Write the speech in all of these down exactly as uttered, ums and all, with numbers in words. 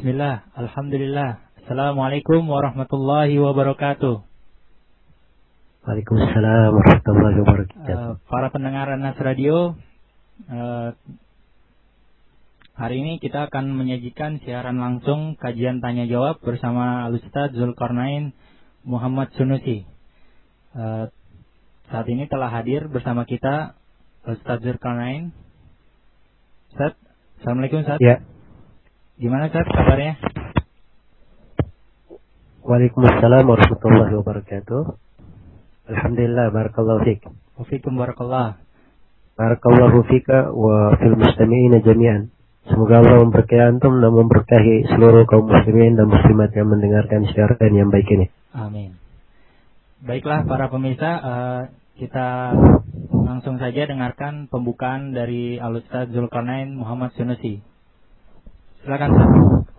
Bismillah, Alhamdulillah. Assalamualaikum warahmatullahi wabarakatuh. Waalaikumsalam warahmatullahi wabarakatuh. Uh, para pendengar Anas Radio, uh, hari ini kita akan menyajikan siaran langsung kajian tanya jawab bersama Al-Ustaz Zulkarnain Muhammad Sunusi. Uh, saat ini telah hadir bersama kita Al-Ustaz Zulkarnain. Ustaz, Assalamualaikum Ustaz. Ya. Gimana Ustaz kabarnya? Waalaikumsalam warahmatullahi wabarakatuh. Alhamdulillah, barakallahu fiik. Wa fiikum barakallah. Barakallahu fika wa fil mustami'ina jami'an. Semoga Allah memberkahi antum dan memberkahi seluruh kaum muslimin dan muslimat yang mendengarkan siaran yang baik ini. Amin. Baiklah para pemirsa, uh, kita langsung saja dengarkan pembukaan dari Al-Ustaz Zulkarnain Muhammad Sunusi. Silakan Ustaz.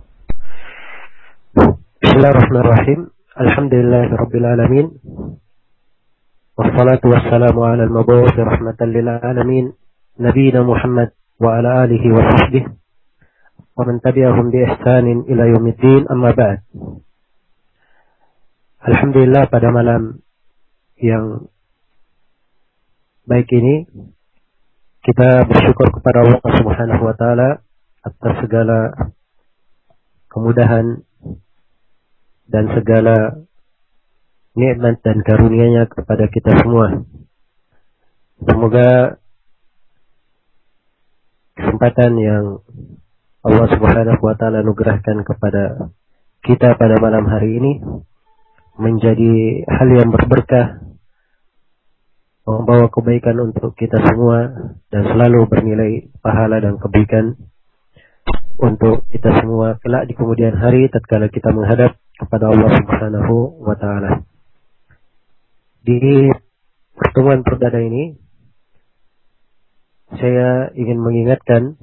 Bismillahirrahmanirrahim. Alhamdulillahirabbil alamin. Wassalatu wassalamu ala al-mab'uts rahmatan lil alamin, nabiyina Muhammad wa ala alihi wa sahbihi wa man tabi'ahum bi ihsanin ila yaumiddin, amma ba'd. Alhamdulillah, pada malam yang baik ini kita bersyukur kepada Allah Subhanahu wa taala atas segala kemudahan dan segala nikmat dan karunia-Nya kepada kita semua. Semoga kesempatan yang Allah Subhanahu wa taala anugerahkan kepada kita pada malam hari ini menjadi hal yang berberkah, membawa kebaikan untuk kita semua dan selalu bernilai pahala dan kebaikan untuk kita semua kelak di kemudian hari tatkala kita menghadap kepada Allah Subhanahu wa taala. Di pertemuan perdana ini saya ingin mengingatkan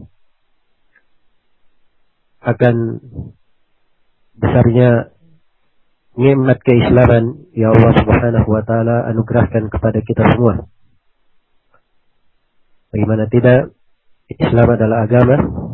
akan besarnya nikmat keislaman yang Allah Subhanahu wa taala anugerahkan kepada kita semua. Bagaimana tidak, Islam adalah agama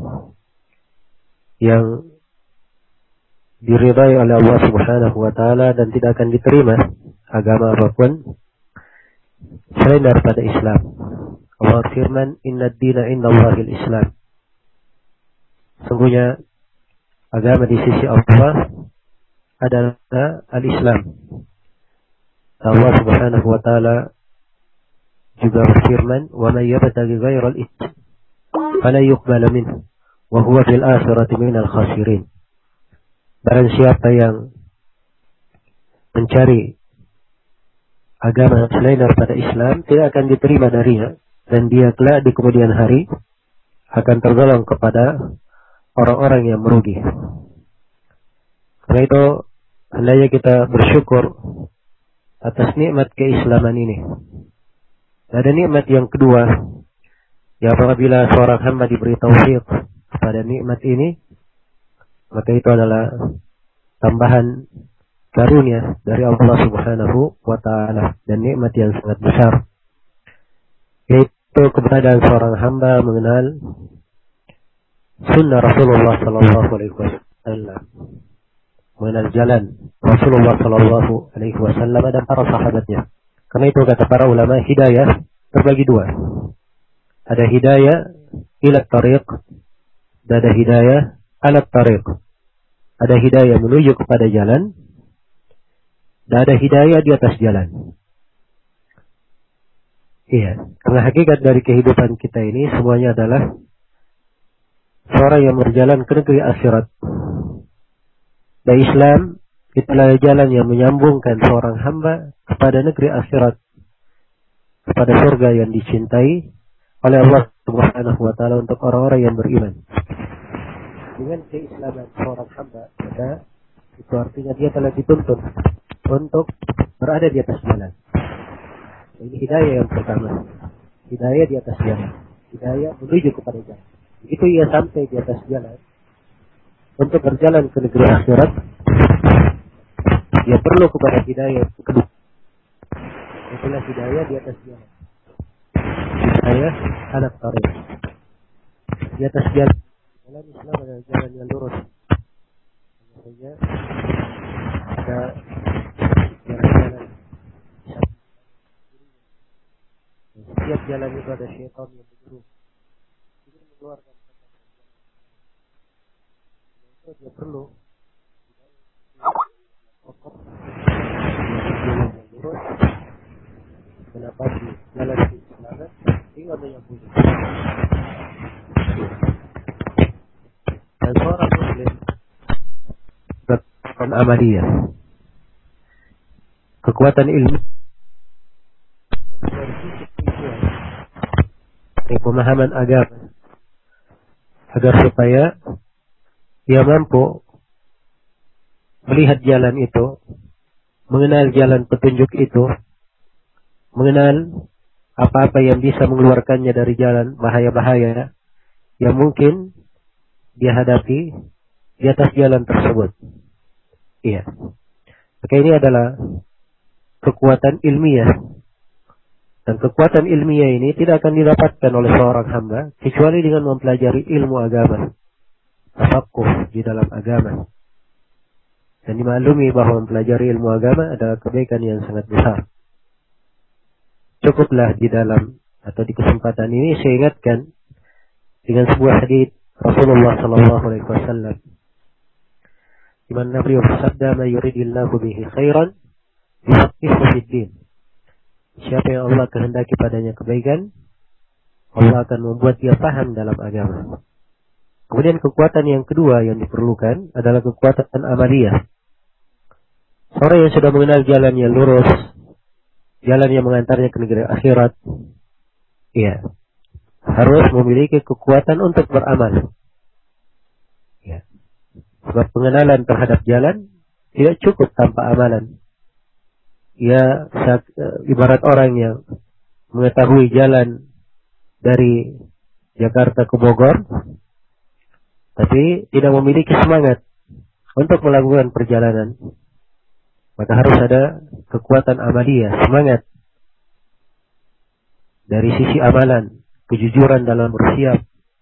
yang diridai oleh Allah Subhanahu wa taala dan tidak akan diterima agama apapun selain daripada Islam. Allah firman, "Inna ad-dina indallahil Islam." Sungguhnya agama di sisi Allah adalah al-Islam. Allah Subhanahu wa taala juga berfirman, "Wa may yabtaghi ghairal Islam fala yuqbala minhu wa huwa fil akhirati minal khasirin." Barang siapa yang mencari agama selain daripada Islam tidak akan diterima darinya, dan dia kelak di kemudian hari akan tergolong kepada orang-orang yang merugi. Karena itu hendaknya kita bersyukur atas nikmat keislaman ini. Ada nikmat yang kedua, ya apabila seorang hamba diberi taufik kepada nikmat ini, maka itu adalah tambahan karunia dari Allah Subhanahu wa taala dan nikmat yang sangat besar, yaitu keberadaan seorang hamba mengenal sunnah Rasulullah sallallahu alaihi wasallam, mengenal jalan Rasulullah sallallahu alaihi wasallam dan para sahabatnya. Karena itu kata para ulama, hidayah terbagi dua. Ada hidayah ila tariq dan ada hidayah ala tariq. Ada hidayah menuju kepada jalan dan ada hidayah di atas jalan. Iya, karena hakikat dari kehidupan kita ini semuanya adalah seorang yang berjalan ke negeri akhirat. Dan Islam itulah jalan yang menyambungkan seorang hamba kepada negeri akhirat, kepada surga yang dicintai oleh Allah Subhanahu wa taala untuk orang-orang yang beriman. Dengan keislaman seorang hamba, maka itu artinya dia telah dituntut untuk berada di atas jalan. Ini hidayah yang pertama, hidayah di atas jalan, hidayah menuju kepada jalan. Begitu ia sampai di atas jalan untuk berjalan ke negeri akhirat, dia perlu kepada hidayah kedua. Itulah hidayah di atas jalan, hidayah ala tariq, di atas jalan. Jalan Islam adalah jalan yang lurus, bahwasanya ada jalan-jalan. Setiap jalan itu ada syaitan yang menyuruh. Itu mengeluarkan kata itu dia perlu pokok jalan yang lurus menapaki jalan di selatan hingga menyambut. Dan seorang muslim kekuatan amaliyah, kekuatan ilmu dari pemahaman agama, agar supaya dia mampu melihat jalan itu, mengenal jalan petunjuk itu, mengenal apa-apa yang bisa mengeluarkannya dari jalan bahaya-bahaya yang mungkin dia hadapi di atas jalan tersebut. Iya. Maka ini adalah kekuatan ilmiah. Dan kekuatan ilmiah ini tidak akan didapatkan oleh seorang hamba kecuali dengan mempelajari ilmu agama, tafaqquh di dalam agama. Dan dimaklumi bahwa mempelajari ilmu agama adalah kebaikan yang sangat besar. Cukuplah di dalam atau di kesempatan ini saya ingatkan dengan sebuah hadits Rasulullah sallallahu alaihi wasallam, di mana beliau bersabda, "Ma yuridillahu bihi khairan yufaqihuhu fid-din." Siapa yang Allah kehendaki padanya kebaikan, Allah akan membuat dia paham dalam agama. Kemudian kekuatan yang kedua yang diperlukan adalah kekuatan amaliyah. Orang yang sudah mengenal jalan yang lurus, jalan yang mengantarnya ke negeri akhirat, ya, harus memiliki kekuatan untuk beramal. Ya. Sebab pengenalan terhadap jalan tidak cukup tanpa amalan. Ya, ibarat orang yang mengetahui jalan dari Jakarta ke Bogor, tapi tidak memiliki semangat untuk melakukan perjalanan. Maka harus ada kekuatan amaliyah, semangat dari sisi amalan, kejujuran dalam bersiap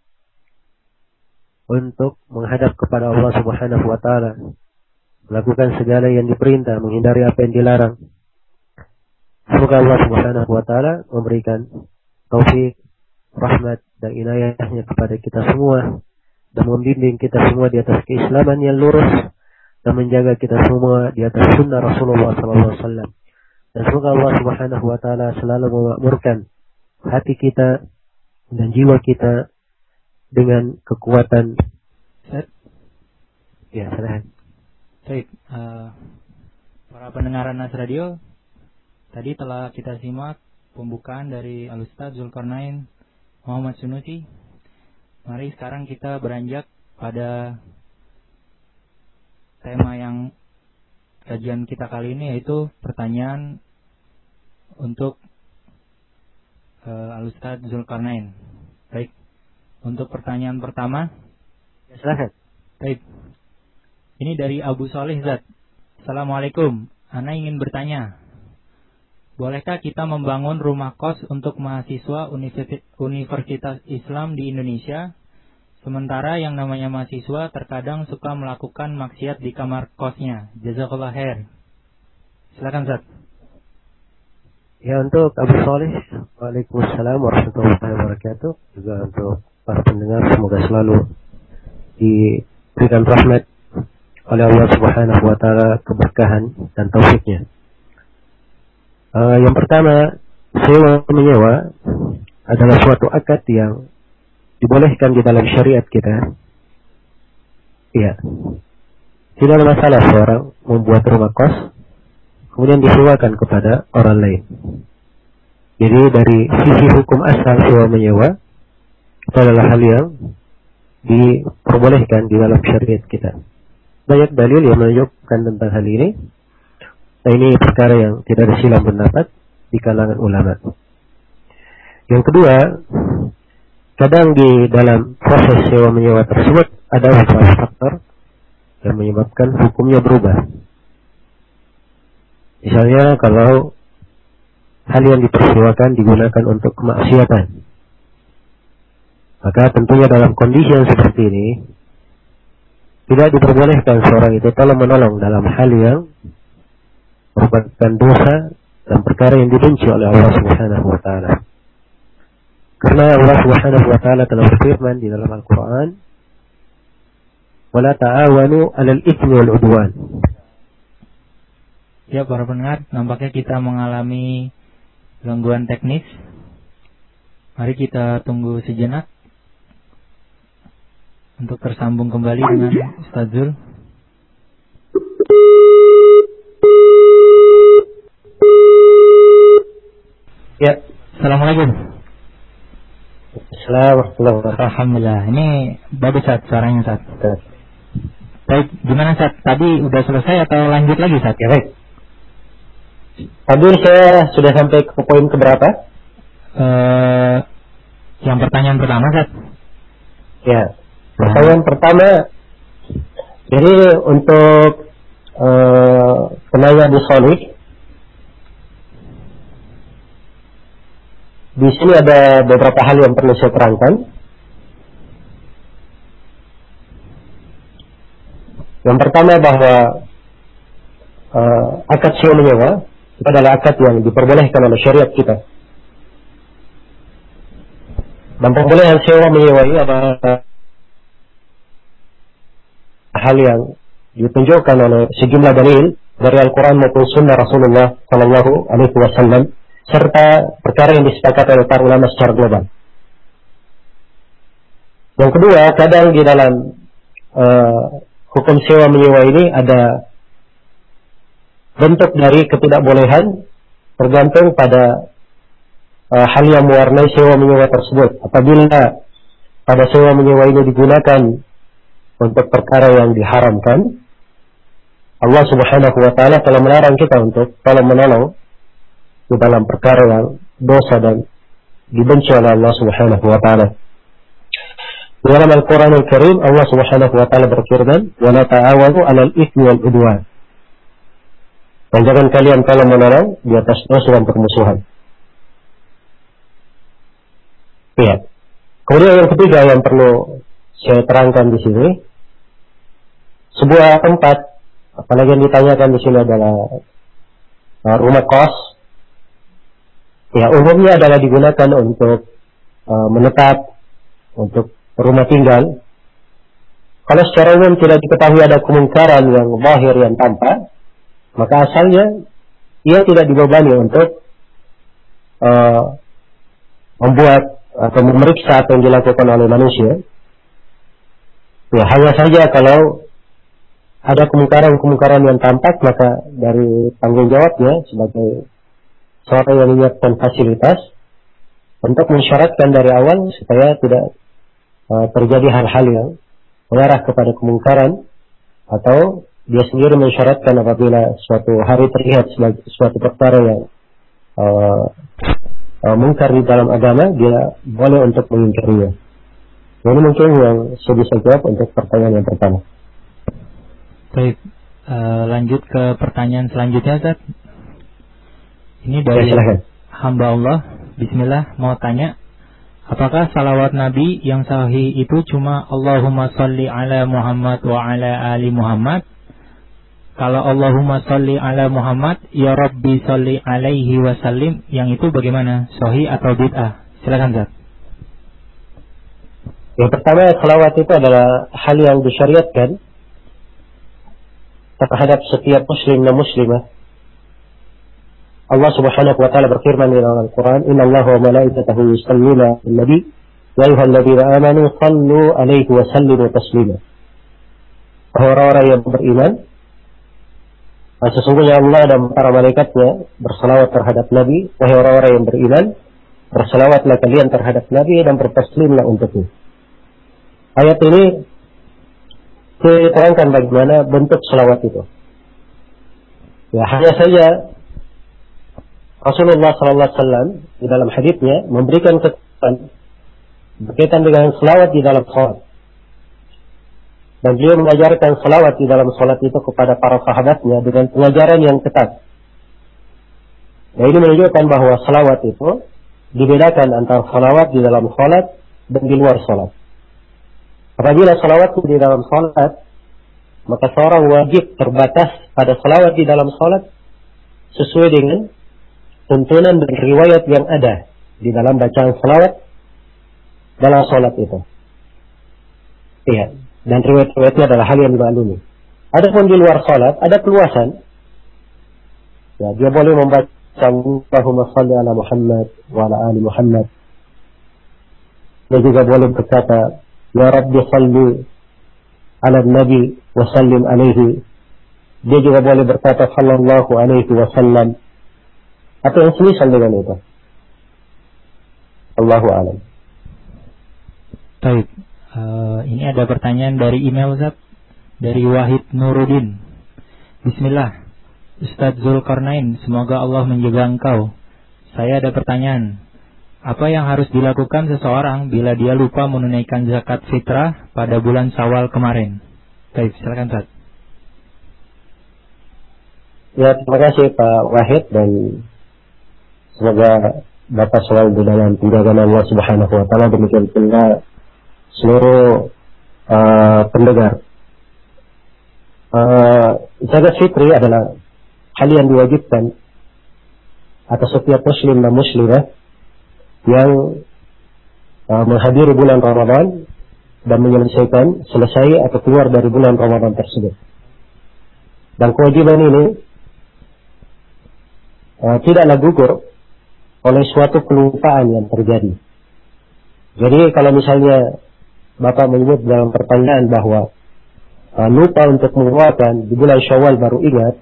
untuk menghadap kepada Allah Subhanahu wa taala, melakukan segala yang diperintah, menghindari apa yang dilarang. Semoga Allah Subhanahu wa taala memberikan taufik, rahmat dan inayahnya kepada kita semua dan membimbing kita semua di atas keislaman yang lurus dan menjaga kita semua di atas sunnah Rasulullah sallallahu alaihi wasallam. Dan semoga Allah Subhanahu wa taala selalu memakmurkan hati kita dan jiwa kita dengan kekuatan. Ya, silahkan. Baik, uh, para pendengar Nas Radio, tadi telah kita simak pembukaan dari Al-Ustaz Zulkarnain Muhammad Sunusi. Mari sekarang kita beranjak pada tema yang kajian kita kali ini, yaitu pertanyaan untuk uh, Al-Ustaz Zulkarnain. Baik, untuk pertanyaan pertama, ya, silahkan. Baik, ini dari Abu Soleh Zat. Assalamualaikum, Ana ingin bertanya, bolehkah kita membangun rumah kos untuk mahasiswa Universitas Islam di Indonesia, sementara yang namanya mahasiswa terkadang suka melakukan maksiat di kamar kosnya? Jazakallah khair. Silakan, Zat. Ya, untuk Abu Soleh, waalaikumsalam warahmatullahi wabarakatuh. Juga untuk para pendengar, semoga selalu diberikan rahmat oleh Allah Subhanahu wa taala, keberkahan dan taufiknya. Uh, yang pertama, sewa menyewa adalah suatu akad yang dibolehkan di dalam syariat kita. Iya. Tidak ada masalah seorang membuat rumah kos kemudian disewakan kepada orang lain. Jadi dari sisi hukum asal sewa menyewa itu adalah hal yang diperbolehkan di dalam syariat kita. Banyak dalil yang menunjukkan tentang hal ini. Nah, ini perkara yang tidak ada silang pendapat di kalangan ulama. Yang kedua, kadang di dalam proses sewa menyewa tersebut ada beberapa faktor yang menyebabkan hukumnya berubah. Misalnya kalau hal yang dipersewakan digunakan untuk kemaksiatan, maka tentunya dalam kondisi yang seperti ini tidak diperbolehkan seorang itu tolong menolong dalam hal yang merupakan dosa dan perkara yang dibenci oleh Allah Subhanahu wa taala. Karena Allah Subhanahu wa taala telah berfirman di dalam Al-Qur'an, "Wala ta'awanu 'alal itsmi wal 'udwan." Ya, para pendengar, nampaknya kita mengalami gangguan teknis. Mari kita tunggu sejenak untuk tersambung kembali dengan Ustaz Zul. Ya, Assalamualaikum. Assalamualaikum. Alhamdulillah. Ini bagus Ustaz, suaranya Ustaz. Baik, gimana Ustaz? Tadi udah selesai atau lanjut lagi Ustaz? Ya, baik. Tadi saya sudah sampai ke poin keberapa? Uh, yang pertanyaan pertama Ustaz. Ya, pertanyaan nah. pertama. Jadi untuk uh, penanya di Solih, di sini ada beberapa hal yang perlu saya terangkan. Yang pertama bahwa uh, akad sewa menyewa itu adalah akad yang diperbolehkan oleh syariat kita. Dan pembolehan sewa menyewa ini adalah hal yang ditunjukkan oleh sejumlah dalil dari Al-Quran maupun Sunnah Rasulullah Sallallahu Alaihi Wasallam, serta perkara yang disepakati oleh para ulama secara global. Yang kedua, kadang di dalam uh, hukum sewa menyewa ini ada bentuk dari ketidakbolehan tergantung pada uh, hal yang mewarnai sewa menyewa tersebut. Apabila pada sewa menyewa ini digunakan untuk perkara yang diharamkan, Allah Subhanahu wa taala telah melarang kita untuk tolong menolong di dalam perkara yang dosa dan dibenci oleh Allah Subhanahu wa taala. Di dalam Al-Qur'an Al-Karim Allah Subhanahu wa taala berfirman, "Wa la ta'awanu 'alal itsmi wal 'udwan." Dan jangan kalian tolong menolong di atas dosa dan permusuhan. Ya. Kemudian yang ketiga yang perlu saya terangkan di sini, sebuah tempat, apalagi yang ditanyakan di sini adalah uh, rumah kos, ya umumnya adalah digunakan untuk uh, menetap, untuk rumah tinggal. Kalau secara umum tidak diketahui ada kemungkaran yang zahir yang tampak, maka asalnya ia tidak dibebani untuk uh, membuat atau memeriksa apa yang dilakukan oleh manusia. Ya, hanya saja kalau ada kemungkaran-kemungkaran yang tampak, maka dari tanggung jawabnya sebagai seorang yang menyiapkan fasilitas untuk mensyaratkan dari awal supaya tidak uh, terjadi hal-hal yang mengarah kepada kemungkaran, atau dia sendiri mensyaratkan apabila suatu hari terlihat sebagai suatu perkara yang uh, uh, mungkar di dalam agama, dia boleh untuk mengingkarinya. Ini mungkin yang saya bisa jawab untuk pertanyaan yang pertama. Baik, uh, lanjut ke pertanyaan selanjutnya Ustaz. Ini dari ya, hamba Allah, Bismillah, mau tanya, apakah salawat Nabi yang sahih itu cuma Allahumma sholli ala Muhammad wa ala ali Muhammad? Kalau Allahumma sholli ala Muhammad, ya Rabbi sholli alaihi wasallim, yang itu bagaimana? Sahih atau bid'ah? Silakan Ustaz. Yang pertama, salawat itu adalah hal yang disyariatkan terhadap setiap muslim dan muslimah. Allah Subhanahu wa taala berfirman di dalam Al-Qur'an, "Inna Allaha wa malaikatahu yusalluna 'alan nabi, ya ayyuhalladzina amanu shallu 'alaihi wa sallimu taslima." Orang-orang yang beriman, sesungguhnya Allah dan para malaikatnya bersalawat terhadap Nabi. Wahai orang-orang yang beriman, bersalawatlah kalian terhadap Nabi dan bertaslimlah untuknya. Ayat ini diterangkan bagaimana bentuk salawat itu. Ya, hanya saja Rasulullah sallallahu alaihi wasallam di dalam haditsnya memberikan keterangan berkaitan dengan salawat di dalam salat. Dan beliau mengajarkan salawat di dalam salat itu kepada para sahabatnya dengan pengajaran yang ketat. Nah, ini menunjukkan bahwa salawat itu dibedakan antara salawat di dalam salat dan di luar salat. Apabila salawat di dalam salat maka seorang wajib terbatas pada salawat di dalam salat sesuai dengan tuntunan dan riwayat yang ada di dalam bacaan salawat dalam salat itu. Iya, dan riwayat-riwayatnya adalah hal yang dimaklumi. Adapun di luar salat ada keluasan. Ya, dia boleh membaca Allahumma salli ala Muhammad wa ala ali Muhammad. Dia juga boleh berkata, Ya Rabbi salli ala Nabi wa sallim alaihi. Dia juga boleh berkata sallallahu alaihi wasallam atau yang semisal dengan itu. Allahu a'lam. Baik, uh, ini ada pertanyaan dari email Ustaz, dari Wahid Nuruddin. Bismillah, Ustaz Zulkarnain, semoga Allah menjaga engkau. Saya ada pertanyaan. Apa yang harus dilakukan seseorang bila dia lupa menunaikan zakat fitrah pada bulan Syawal kemarin? Baik, silakan Ustaz. Ya, terima kasih Pak Wahid, dan semoga Bapak selalu di dalam penjagaan Allah Subhanahu wa taala, demikian pula seluruh uh, pendengar. Uh, zakat fitri adalah hal yang diwajibkan atas setiap muslim dan muslimah yang uh, menghadiri bulan Ramadan dan menyelesaikan, selesai atau keluar dari bulan Ramadan tersebut. Dan kewajiban ini uh, tidaklah gugur oleh suatu kelupaan yang terjadi. Jadi kalau misalnya Bapak menyebut dalam pertanyaan bahwa uh, lupa untuk mengeluarkan di bulan Syawal baru ingat,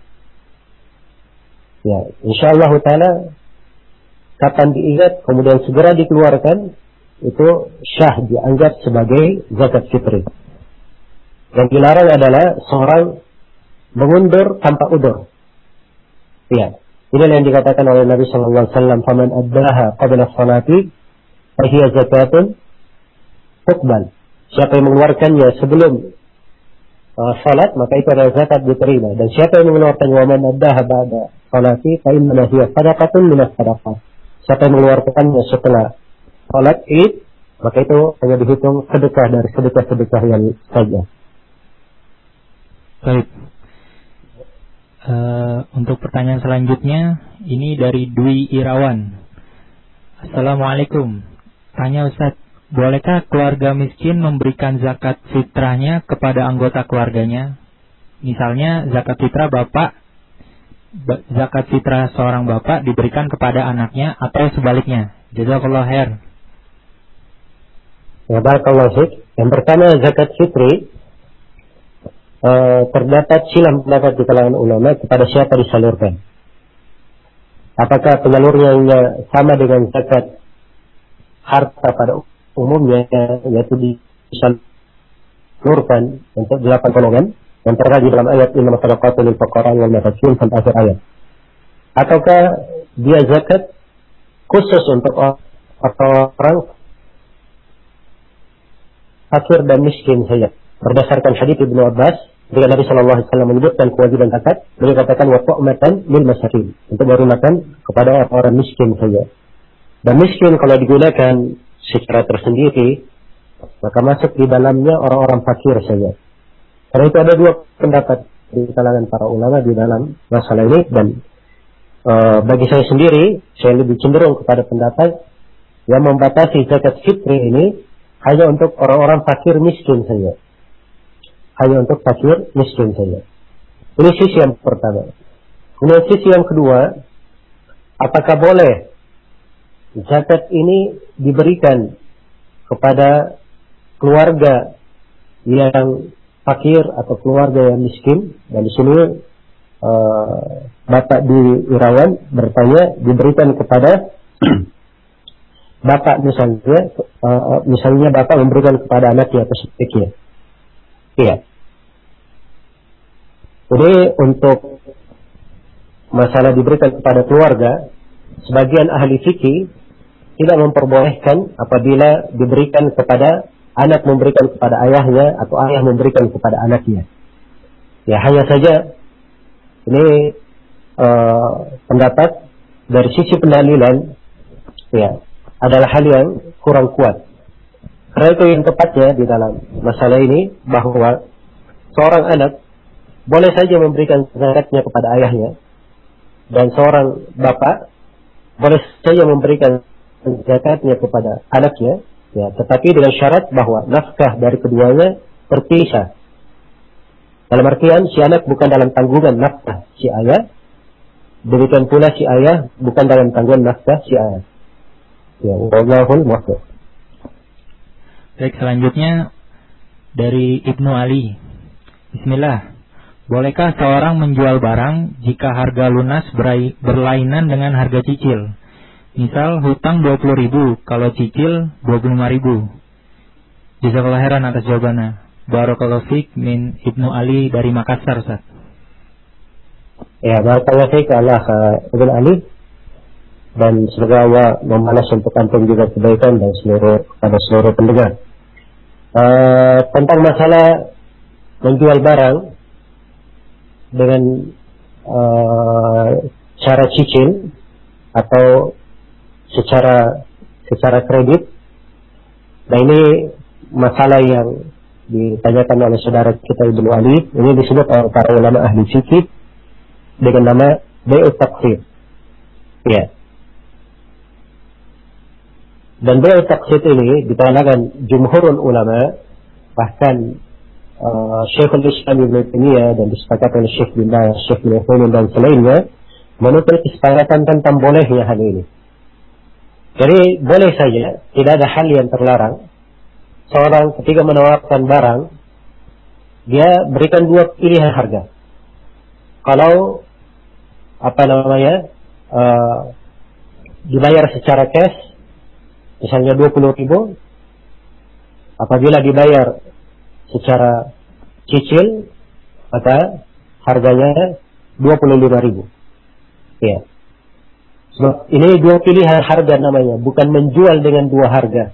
ya insyaallah taala kapan diingat kemudian segera dikeluarkan, itu syah dianggap sebagai zakat fitri. Yang dilarang adalah seorang mengundur tanpa udur. Ya, inilah yang dikatakan oleh Nabi sallallahu alaihi wasallam, "Faman addaha qabla salati fa hiya zakatun tuqbal." Siapa yang mengeluarkannya sebelum uh, salat, maka itu adalah zakat diterima. Dan siapa yang mengeluarkannya wa man addaha ba'da salati fa inna hiya shadaqatun min as-shadaqah. Siapa yang mengeluarkannya setelah salat Id, maka itu hanya dihitung sedekah dari sedekah-sedekah yang saja. Baik. Uh, untuk pertanyaan selanjutnya, ini dari Dwi Irawan. Assalamualaikum. Tanya Ustaz, bolehkah keluarga miskin memberikan zakat fitrahnya kepada anggota keluarganya? Misalnya zakat fitrah bapak, zakat fitrah seorang bapak diberikan kepada anaknya atau sebaliknya. Jazakallahu khair. Ya, barakallahu fiik. Yang pertama, zakat fitri uh, terdapat silang pendapat di kalangan ulama kepada siapa disalurkan. Apakah penyalurnya sama dengan zakat harta pada umumnya, yaitu disalurkan untuk delapan golongan yang terkait di dalam ayat innamas shadaqatu lil fuqara wal masakin sampai akhir ayat, ataukah dia zakat khusus untuk orang fakir dan miskin saja? Berdasarkan hadits Ibnu Abbas, ketika Nabi sallallahu alaihi wasallam menyebutkan kewajiban zakat, beliau katakan wa ta'matan lil masakin, untuk beri makan kepada orang miskin saja. Dan miskin kalau digunakan secara tersendiri, maka masuk di dalamnya orang-orang fakir saja. Karena itu ada dua pendapat di kalangan para ulama di dalam masalah ini, dan uh, bagi saya sendiri, saya lebih cenderung kepada pendapat yang membatasi zakat fitri ini hanya untuk orang-orang fakir miskin saja. Hanya untuk fakir miskin saja. Ini sisi yang pertama. Kemudian sisi yang kedua, apakah boleh zakat ini diberikan kepada keluarga yang fakir atau keluarga yang miskin? Dan di sini uh, Bapak di Irawan bertanya, diberikan kepada Bapak misalnya, uh, misalnya Bapak memberikan kepada anaknya atau sebaliknya. Iya. Jadi untuk masalah diberikan kepada keluarga, sebagian ahli fikih tidak memperbolehkan apabila diberikan kepada anak memberikan kepada ayahnya atau ayah memberikan kepada anaknya. Ya, hanya saja ini uh, pendapat dari sisi pendalilan, ya, adalah hal yang kurang kuat. Karena itu yang tepatnya di dalam masalah ini bahwa seorang anak boleh saja memberikan zakatnya kepada ayahnya, dan seorang bapak boleh saja memberikan zakatnya kepada anaknya, ya, tetapi dengan syarat bahwa nafkah dari keduanya terpisah. Dalam artian si anak bukan dalam tanggungan nafkah si ayah, demikian pula si ayah bukan dalam tanggungan nafkah si ayah. Ya, wallahul muwaffiq. Baik, selanjutnya dari Ibnu Ali. Bismillah. Bolehkah seorang menjual barang jika harga lunas berai, berlainan dengan harga cicil? Misal hutang dua puluh ribu, kalau cicil dua puluh lima ribu. Jazakallahu khairan atas jawabannya. Barakallahu fiik min Ibnu Ali dari Makassar, Ustaz. Ya, barakallahu fiik Allah Ibnu Ali, dan semoga Allah membalas untuk antum juga kebaikan dan seluruh pada seluruh pendengar. Uh, tentang masalah menjual barang dengan uh, cara cicil atau secara secara kredit. Nah, ini masalah yang ditanyakan oleh saudara kita Ibnu Ali. Ini disebut oleh para ulama ahli fikih dengan nama bai'ut taqsid. Ya. Dan bai'ut taqsid ini di kalangan jumhurul ulama, bahkan Uh, Syekhul Islam Ibnu Taimiyah dan disepakati oleh Syekh bin Baz, Syekh bin Utsaimin dan selainnya, menurut kesepakatan tentang bolehnya hal ini. Jadi boleh saja, tidak ada hal yang terlarang. Seorang ketika menawarkan barang, dia berikan dua pilihan harga. Kalau apa namanya uh, dibayar secara cash, misalnya dua puluh ribu, apabila dibayar secara cicil, maka harganya dua puluh lima ribu. Ya. So, ini dua pilihan harga namanya, bukan menjual dengan dua harga.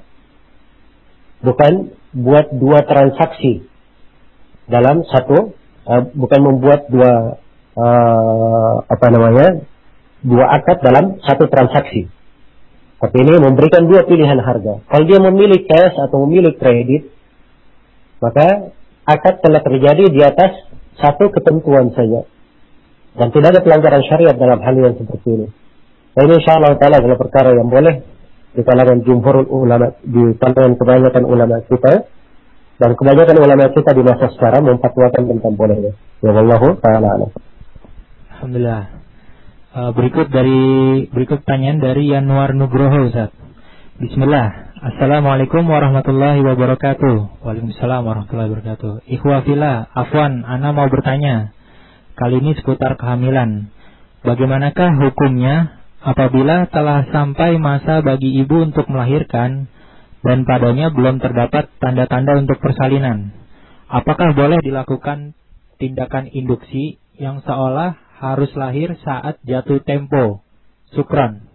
Bukan buat dua transaksi dalam satu, uh, bukan membuat dua uh, apa namanya, dua akad dalam satu transaksi. Tapi ini memberikan dua pilihan harga. Kalau dia memilih cash atau memilih kredit, maka akad telah terjadi di atas satu ketentuan saja, dan tidak ada pelanggaran syariat dalam hal yang seperti ini. Dan ini insyaallah taala adalah perkara yang boleh di kalangan jumhurul ulama, di kalangan kebanyakan ulama kita, dan kebanyakan ulama kita di masa sekarang memfatwakan tentang bolehnya. Ya wallahu taala alam. Alhamdulillah. Uh, berikut dari berikut pertanyaan dari Yanuar Nugroho, Ustaz. Bismillah. Assalamualaikum warahmatullahi wabarakatuh. Waalaikumsalam warahmatullahi wabarakatuh. Ikhwa fillah, afwan, ana mau bertanya. Kali ini seputar kehamilan. Bagaimanakah hukumnya apabila telah sampai masa bagi ibu untuk melahirkan dan padanya belum terdapat tanda-tanda untuk persalinan? Apakah boleh dilakukan tindakan induksi yang seolah harus lahir saat jatuh tempo? Syukran.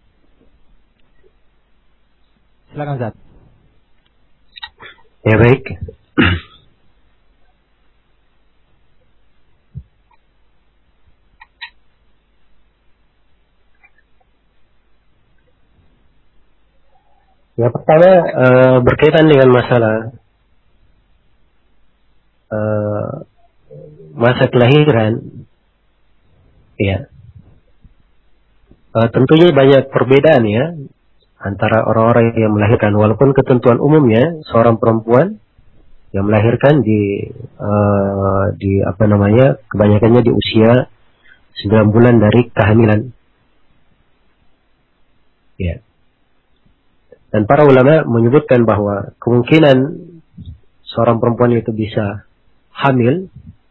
Silakan, Ustaz. Ya, baik. Yang pertama uh, berkaitan dengan masalah uh, masa kelahiran, ya, uh, tentunya banyak perbedaan ya antara orang-orang yang melahirkan. Walaupun ketentuan umumnya seorang perempuan yang melahirkan di uh, di apa namanya kebanyakannya di usia sembilan bulan dari kehamilan, ya. Dan para ulama menyebutkan bahwa kemungkinan seorang perempuan itu bisa hamil,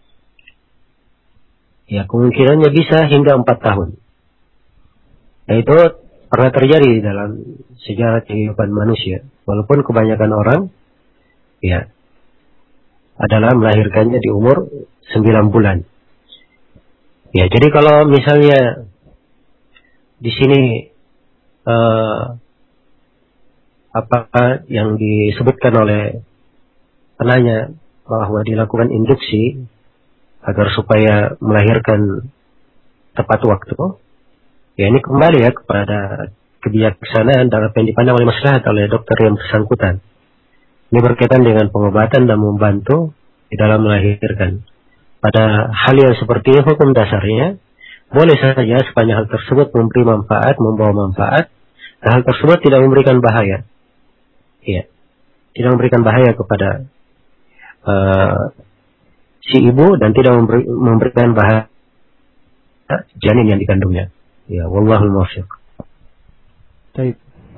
ya, kemungkinannya bisa hingga empat tahun. Nah, itu pernah terjadi dalam sejarah kehidupan manusia. Walaupun kebanyakan orang, ya, adalah melahirkannya di umur sembilan bulan. Ya, jadi kalau misalnya di sini uh, apa yang disebutkan oleh penanya bahwa dilakukan induksi agar supaya melahirkan tepat waktu, ya ini kembali ya kepada kebijaksanaan dan apa yang dipandang oleh maslahat oleh dokter yang bersangkutan. Ini berkaitan dengan pengobatan dan membantu di dalam melahirkan. pada hal yang seperti ini hukum dasarnya boleh saja sepanjang hal tersebut memberi manfaat, membawa manfaat, dan hal tersebut tidak memberikan bahaya. Iya, tidak memberikan bahaya kepada uh, si ibu dan tidak memberi, memberikan bahaya janin yang dikandungnya. Ya, wallahul muwaffiq. Baik.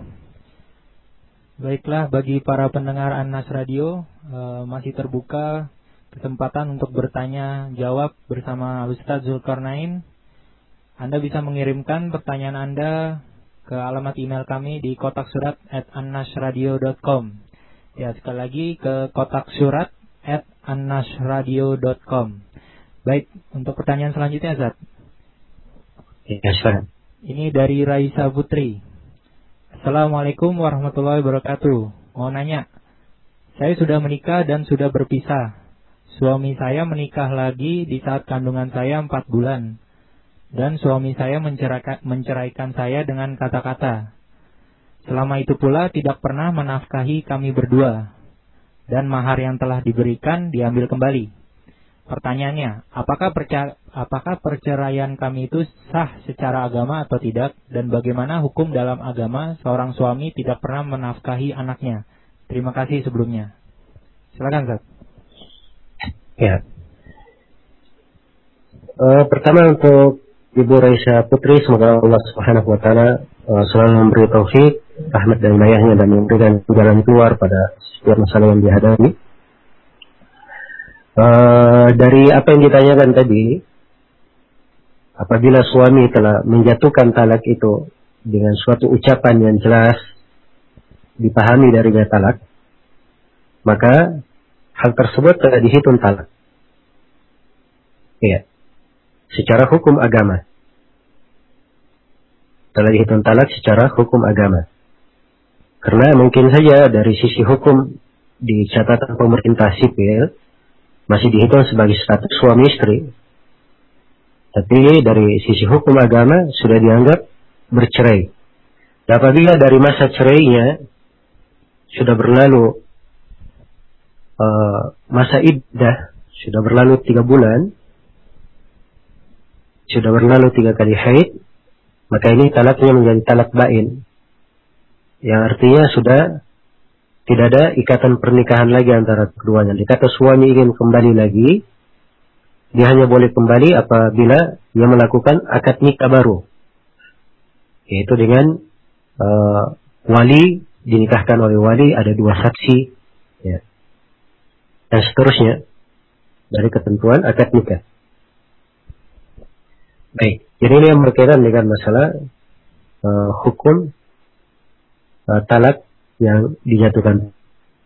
Baiklah, bagi para pendengar An-Nas Radio, uh, masih terbuka kesempatan untuk bertanya jawab bersama Ustaz Zulkarnain. Anda bisa mengirimkan pertanyaan Anda ke alamat email kami di kotak surat at annasradio dot com. Ya, sekali lagi ke kotak surat at annasradio dot com. Baik, untuk pertanyaan selanjutnya, Ustaz. Ya, silakan. Ini dari Raisa Putri. Assalamualaikum warahmatullahi wabarakatuh. Mau nanya, saya sudah menikah dan sudah berpisah. Suami saya menikah lagi di saat kandungan saya empat bulan. Dan suami saya menceraikan, menceraikan saya dengan kata-kata. Selama itu pula tidak pernah menafkahi kami berdua. Dan mahar yang telah diberikan diambil kembali. Pertanyaannya, apakah, perca- apakah perceraian kami itu sah secara agama atau tidak? Dan bagaimana hukum dalam agama seorang suami tidak pernah menafkahi anaknya? Terima kasih sebelumnya. Silakan, Zat. Ya. Uh, pertama untuk Ibu Raisa Putri, semoga Allah Subhanahu wa taala uh, selalu memberi taufik, rahmat dan hidayahnya dan memberikan jalan keluar pada setiap masalah yang dihadapi. Uh, dari apa yang ditanyakan tadi, apabila suami telah menjatuhkan talak itu dengan suatu ucapan yang jelas dipahami darinya talak, maka hal tersebut telah dihitung talak. Ya, secara hukum agama telah dihitung talak secara hukum agama. Karena mungkin saja dari sisi hukum di catatan pemerintah sipil masih dihitung sebagai status suami istri. Tapi dari sisi hukum agama sudah dianggap bercerai. Dan apabila dari masa cerainya sudah berlalu uh, masa iddah, sudah berlalu tiga bulan, sudah berlalu tiga kali haid, maka ini talaknya menjadi talak bain. Yang artinya sudah tidak ada ikatan pernikahan lagi antara keduanya. Dikata suami ingin kembali lagi, dia hanya boleh kembali apabila dia melakukan akad nikah baru, yaitu dengan uh, wali, dinikahkan oleh wali, ada dua saksi, ya, dan seterusnya dari ketentuan akad nikah. Baik, jadi ini yang berkaitan dengan masalah uh, hukum uh, talak yang dijatuhkan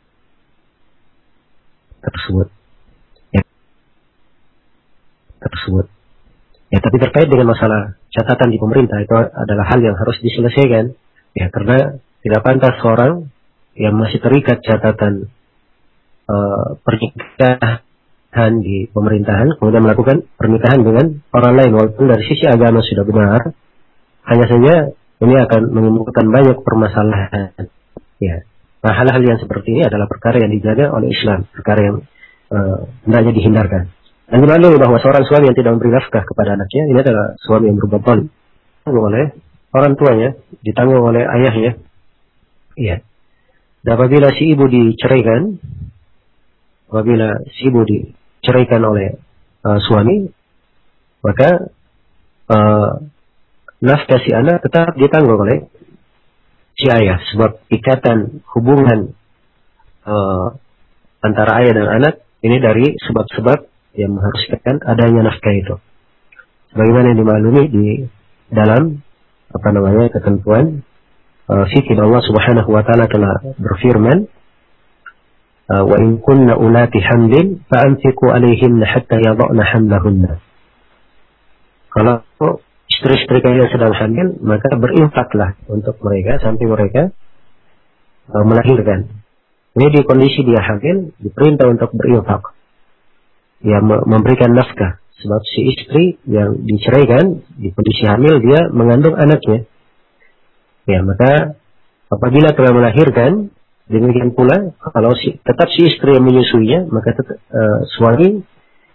tersebut. Ya. Tersebut. Ya, tapi terkait dengan masalah catatan di pemerintah itu adalah hal yang harus diselesaikan. Ya, karena tidak pantas seorang yang masih terikat catatan uh, pernikahan di pemerintahan kemudian melakukan pernikahan dengan orang lain walaupun dari sisi agama sudah benar, hanya saja ini akan menimbulkan banyak permasalahan. Ya, nah hal-hal yang seperti ini adalah perkara yang dijaga oleh Islam, perkara yang uh, hendaknya dihindarkan. Dan dimaklumi bahwa seorang suami yang tidak memberi nafkah kepada anaknya, ini adalah suami yang berbuat zalim, ditanggung oleh orang tuanya, ditanggung oleh ayahnya. Iya. Dan apabila si ibu diceraikan, apabila si ibu diceraikan oleh uh, suami, maka uh, nafkah si anak tetap ditanggung oleh si ayah, sebab ikatan hubungan uh, antara ayah dan anak ini dari sebab-sebab yang mengharuskan adanya nafkah itu. Sebagaimana yang dimaklumi di dalam apa namanya ketentuan uh, fikih Allah Subhanahu wa taala telah berfirman, uh, wa in kunna ulati hamlin fa anfiqu alaihinna hatta yadhna hamlahunna. Kalau istri-istri kalian sedang hamil, maka berinfaklah untuk mereka sampai mereka uh, melahirkan. Ini di kondisi dia hamil, diperintah untuk berinfak. Dia memberikan nafkah. Sebab si istri yang diceraikan, di kondisi hamil, dia mengandung anaknya. Ya, maka apabila telah melahirkan, demikian pula, kalau si, tetap si istri yang menyusuinya, maka tetap, uh, suami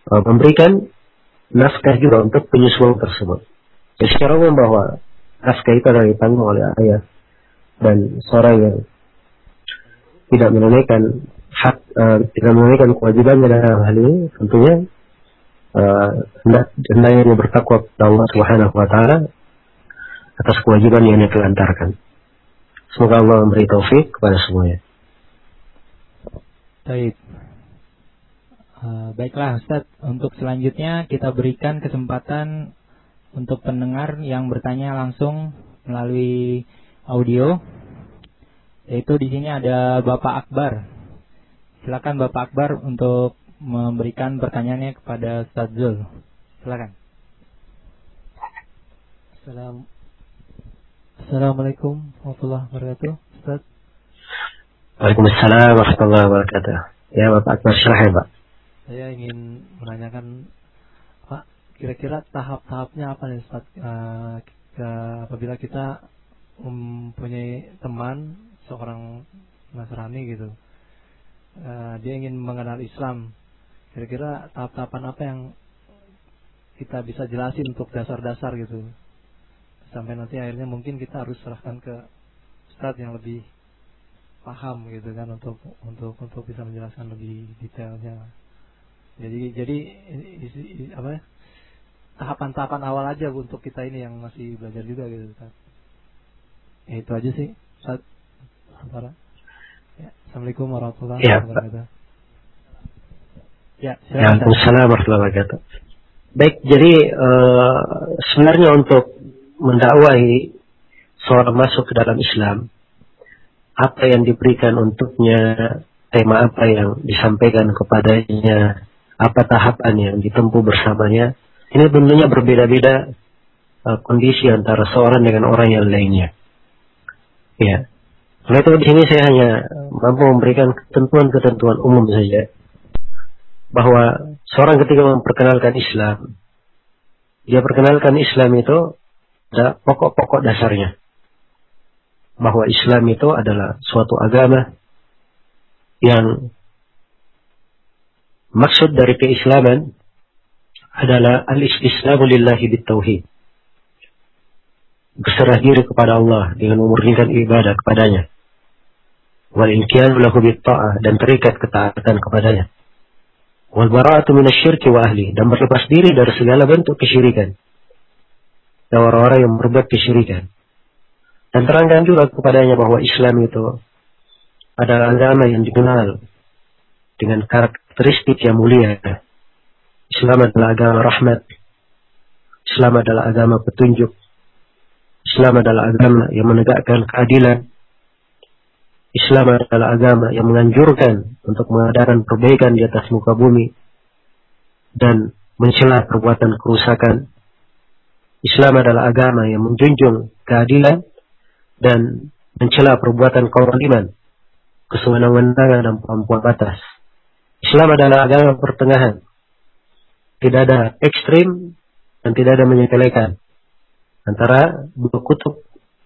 uh, memberikan nafkah juga untuk penyusuan tersebut. Jadi secara umum bahwa nafkah itu adalah ditanggung oleh ayah, dan seorang yang tidak menunaikan hak, uh, tidak menunaikan kewajibannya dalam hal ini, tentunya hendaknya dia bertakwa kepada Allah Subhanahu wa taala atas kewajiban yang dia telantarkan. Semoga Allah memberi taufik kepada semuanya. Baik. Uh, baiklah Ustaz, untuk selanjutnya kita berikan kesempatan untuk pendengar yang bertanya langsung melalui audio. Yaitu di sini ada Bapak Akbar. Silakan Bapak Akbar untuk memberikan pertanyaannya kepada Ustaz Zul. Silakan. Assalam. Assalamualaikum warahmatullahi wabarakatuh. Ustaz. Waalaikumsalam warahmatullahi wabarakatuh. Ya Bapak Akbar, silahkan Pak. Saya ingin menanyakan, Pak, kira-kira tahap-tahapnya apa nih Ustaz? Uh, ke, apabila kita mempunyai teman seorang Nasrani gitu, uh, dia ingin mengenal Islam, kira-kira tahap-tahapan apa yang kita bisa jelasin untuk dasar-dasar gitu, sampai nanti akhirnya mungkin kita harus serahkan ke Ustaz yang lebih paham gitu kan, untuk untuk untuk bisa menjelaskan lebih detailnya. Jadi jadi apa ya, tahapan-tahapan awal aja untuk kita ini yang masih belajar juga gitu Ustaz. Ya, itu aja sih Ustaz. Ya, Assalamualaikum warahmatullahi ya, wabarakatuh. Ya, Waalaikumsalam warahmatullahi wabarakatuh. Baik, jadi uh, sebenarnya untuk mendakwahi seorang masuk ke dalam Islam, apa yang diberikan untuknya, tema apa yang disampaikan kepadanya, apa tahapan yang ditempuh bersamanya, ini tentunya berbeda-beda uh, kondisi antara seorang dengan orang yang lainnya. Ya, oleh itu di sini saya hanya mampu memberikan ketentuan-ketentuan umum saja, bahwa seorang ketika memperkenalkan Islam, dia perkenalkan Islam itu ada pokok-pokok dasarnya, bahwa Islam itu adalah suatu agama yang maksud dari keislaman adalah al-istislamu lillahi bit-tauhid, berserah diri kepada Allah dengan memurnikan ibadah kepadanya, wal inqiyadu lahu bit-ta'ah, dan terikat ketaatan kepadanya, wal bara'atu minasyirki wa ahli, dan berlepas diri dari segala bentuk kesyirikan dan orang-orang yang berbuat kesyirikan. Dan terangkan juga kepadanya bahwa Islam itu adalah agama yang dikenal dengan karakteristik yang mulia. Islam adalah agama rahmat, Islam adalah agama petunjuk, Islam adalah agama yang menegakkan keadilan, Islam adalah agama yang menganjurkan untuk mengadakan perbaikan di atas muka bumi dan mencela perbuatan kerusakan. Islam adalah agama yang menjunjung keadilan dan mencela perbuatan kezaliman, kesewenang-wenangan dan pelampauan batas. Islam adalah agama pertengahan, tidak ada ekstrim dan tidak ada menyepelekan. Antara dua kutub,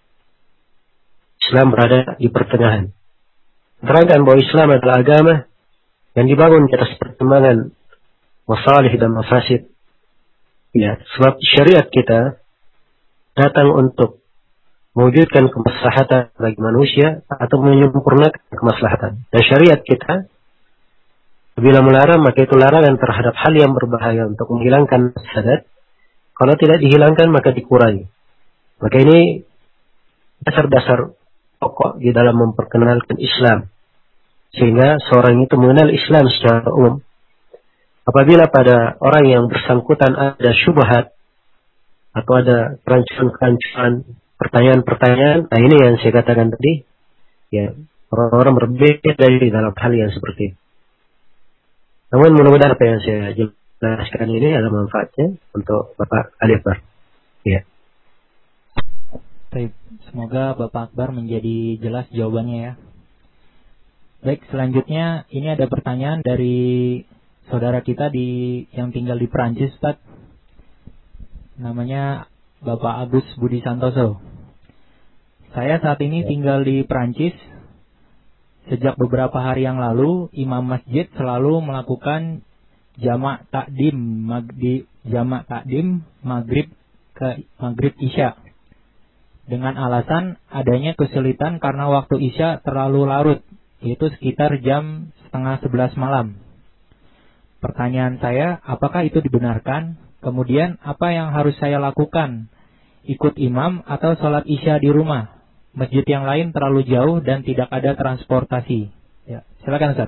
Islam berada di pertengahan. Terangkan bahwa Islam adalah agama yang dibangun di atas pertimbangan masalih dan mafasid. Ya, sebab syariat kita datang untuk mewujudkan kemaslahatan bagi manusia atau menyempurnakan kemaslahatan. Dan syariat kita bila melarang, maka itu larangan terhadap hal yang berbahaya untuk menghilangkan mafsadat. Kalau tidak dihilangkan, maka dikurangi. Maka ini dasar-dasar pokok di dalam memperkenalkan Islam, sehingga seorang itu mengenal Islam secara umum. Apabila pada orang yang bersangkutan ada syubhat atau ada kerancuan-kerancuan, pertanyaan-pertanyaan, nah ini yang saya katakan tadi, ya, orang-orang berbeda dari dalam hal yang seperti itu. Namun mudah-mudahan apa yang saya jelaskan ini ada manfaatnya untuk Bapak Ali Akbar. Ya. Baik, semoga Bapak Akbar menjadi jelas jawabannya ya. Baik, selanjutnya ini ada pertanyaan dari saudara kita di yang tinggal di Perancis, Ustaz. Namanya Bapak Agus Budi Santoso. Saya saat ini tinggal di Perancis. Sejak beberapa hari yang lalu, imam masjid selalu melakukan jamak takdim maghrib jamak takdim maghrib ke maghrib isya dengan alasan adanya kesulitan karena waktu isya terlalu larut, yaitu sekitar jam setengah sebelas malam. Pertanyaan saya, apakah itu dibenarkan? Kemudian apa yang harus saya lakukan? Ikut imam atau sholat isya di rumah? Masjid yang lain terlalu jauh dan tidak ada transportasi. Ya, silakan Ustaz.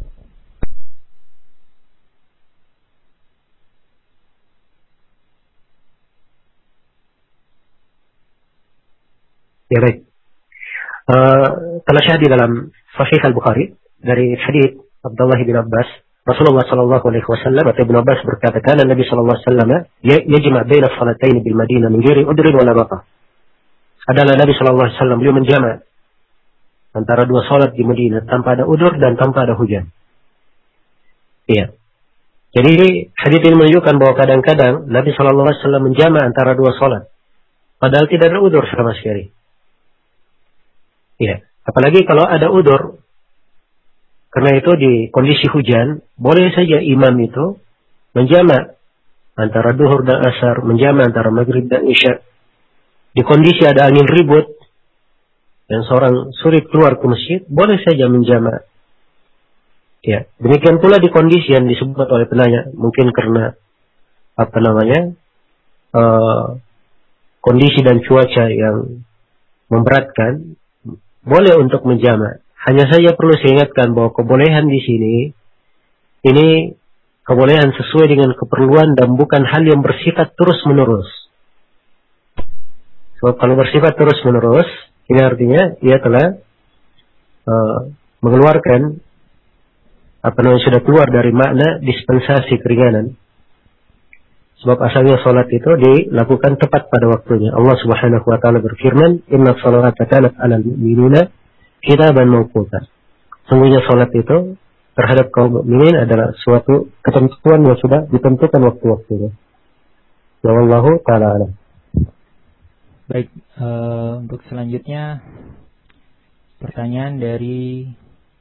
Ya baik. Uh, telah syahid dalam Sahih Al-Bukhari dari hadits Abdullah bin Abbas, Rasulullah sallallahu alaihi wasallam atau Ibnu Abbas berkata, "Kana Nabi sallallahu alaihi wasallam yajma' baina salatayn bil Madinah min ghairi udrin wala matah." Adalah Nabi sallallahu alaihi wasallam beliau menjama' antara dua salat di Madinah tanpa ada udur dan tanpa ada hujan. Iya. Jadi hadits ini menunjukkan bahwa kadang-kadang Nabi sallallahu alaihi wasallam menjama' antara dua salat padahal tidak ada udur sama sekali. Ya, apalagi kalau ada udur. Karena itu di kondisi hujan, boleh saja imam itu menjama' antara duhur dan asar, menjama' antara maghrib dan isya. Di kondisi ada angin ribut, dan seorang sulit keluar ke masjid, boleh saja menjama'. Ya, demikian pula di kondisi yang disebut oleh penanya, mungkin karena apa namanya, uh, kondisi dan cuaca yang memberatkan, boleh untuk menjama'. Hanya saja perlu saya ingatkan bahwa kebolehan di sini ini kebolehan sesuai dengan keperluan dan bukan hal yang bersifat terus-menerus. Sebab kalau bersifat terus-menerus, ini artinya ia telah uh, mengeluarkan apa namanya sudah keluar dari makna dispensasi keringanan. Sebab asalnya salat itu dilakukan tepat pada waktunya. Allah Subhanahu wa taala berfirman, "Inna sholata kanat 'alal mu'minina kitaban mawquta." Sungguhnya salat itu terhadap kaum mukminin adalah suatu ketentuan yang sudah ditentukan waktu-waktunya. Ya wallahu taala alam. Baik, uh, untuk selanjutnya pertanyaan dari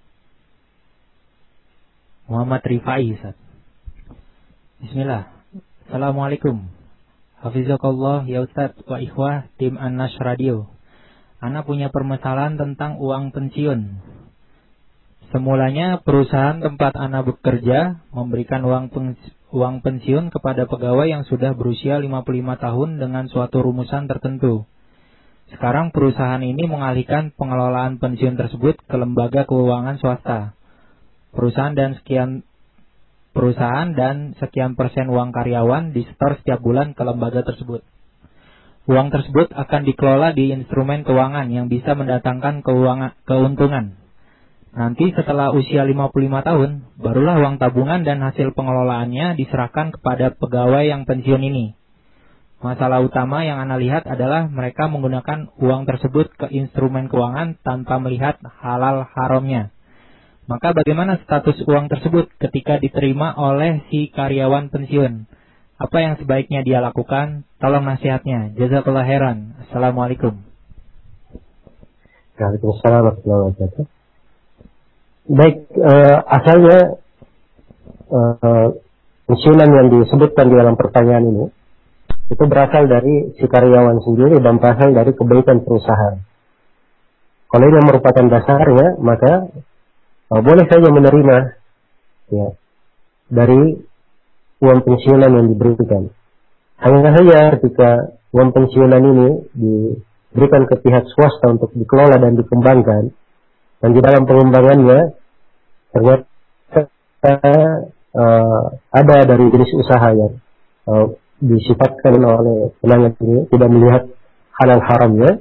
Muhammad Rifai, Ustaz. Bismillah. Assalamualaikum. Hafizakallah ya Ustaz wa ikhwah tim An-Nash Radio. Ana punya permasalahan tentang uang pensiun. Semulanya perusahaan tempat Ana bekerja memberikan uang pens- uang pensiun kepada pegawai yang sudah berusia lima puluh lima tahun dengan suatu rumusan tertentu. Sekarang perusahaan ini mengalihkan pengelolaan pensiun tersebut ke lembaga keuangan swasta. Perusahaan dan sekian perusahaan dan sekian persen uang karyawan disetor setiap bulan ke lembaga tersebut. Uang tersebut akan dikelola di instrumen keuangan yang bisa mendatangkan keuangan, keuntungan. Nanti setelah usia lima puluh lima tahun, barulah uang tabungan dan hasil pengelolaannya diserahkan kepada pegawai yang pensiun ini. Masalah utama yang Anda lihat adalah mereka menggunakan uang tersebut ke instrumen keuangan tanpa melihat halal haramnya. Maka bagaimana status uang tersebut ketika diterima oleh si karyawan pensiun? Apa yang sebaiknya dia lakukan? Tolong nasihatnya. Jazakallah khairan. Assalamualaikum. Waalaikumsalam warahmatullahi wabarakatuh. Baik, uh, asalnya uh, pensiunan yang disebutkan di dalam pertanyaan ini itu berasal dari si karyawan sendiri dan berasal dari kebaikan perusahaan. Kalau ini merupakan dasarnya, maka uh, boleh saja menerima ya dari uang pensiunan yang diberikan. Hanya saja ketika uang pensiunan ini diberikan ke pihak swasta untuk dikelola dan dikembangkan, dan di dalam pengembangannya ternyata uh, ada dari jenis usaha yang uh, disifatkan oleh penanya ini tidak melihat halal haramnya,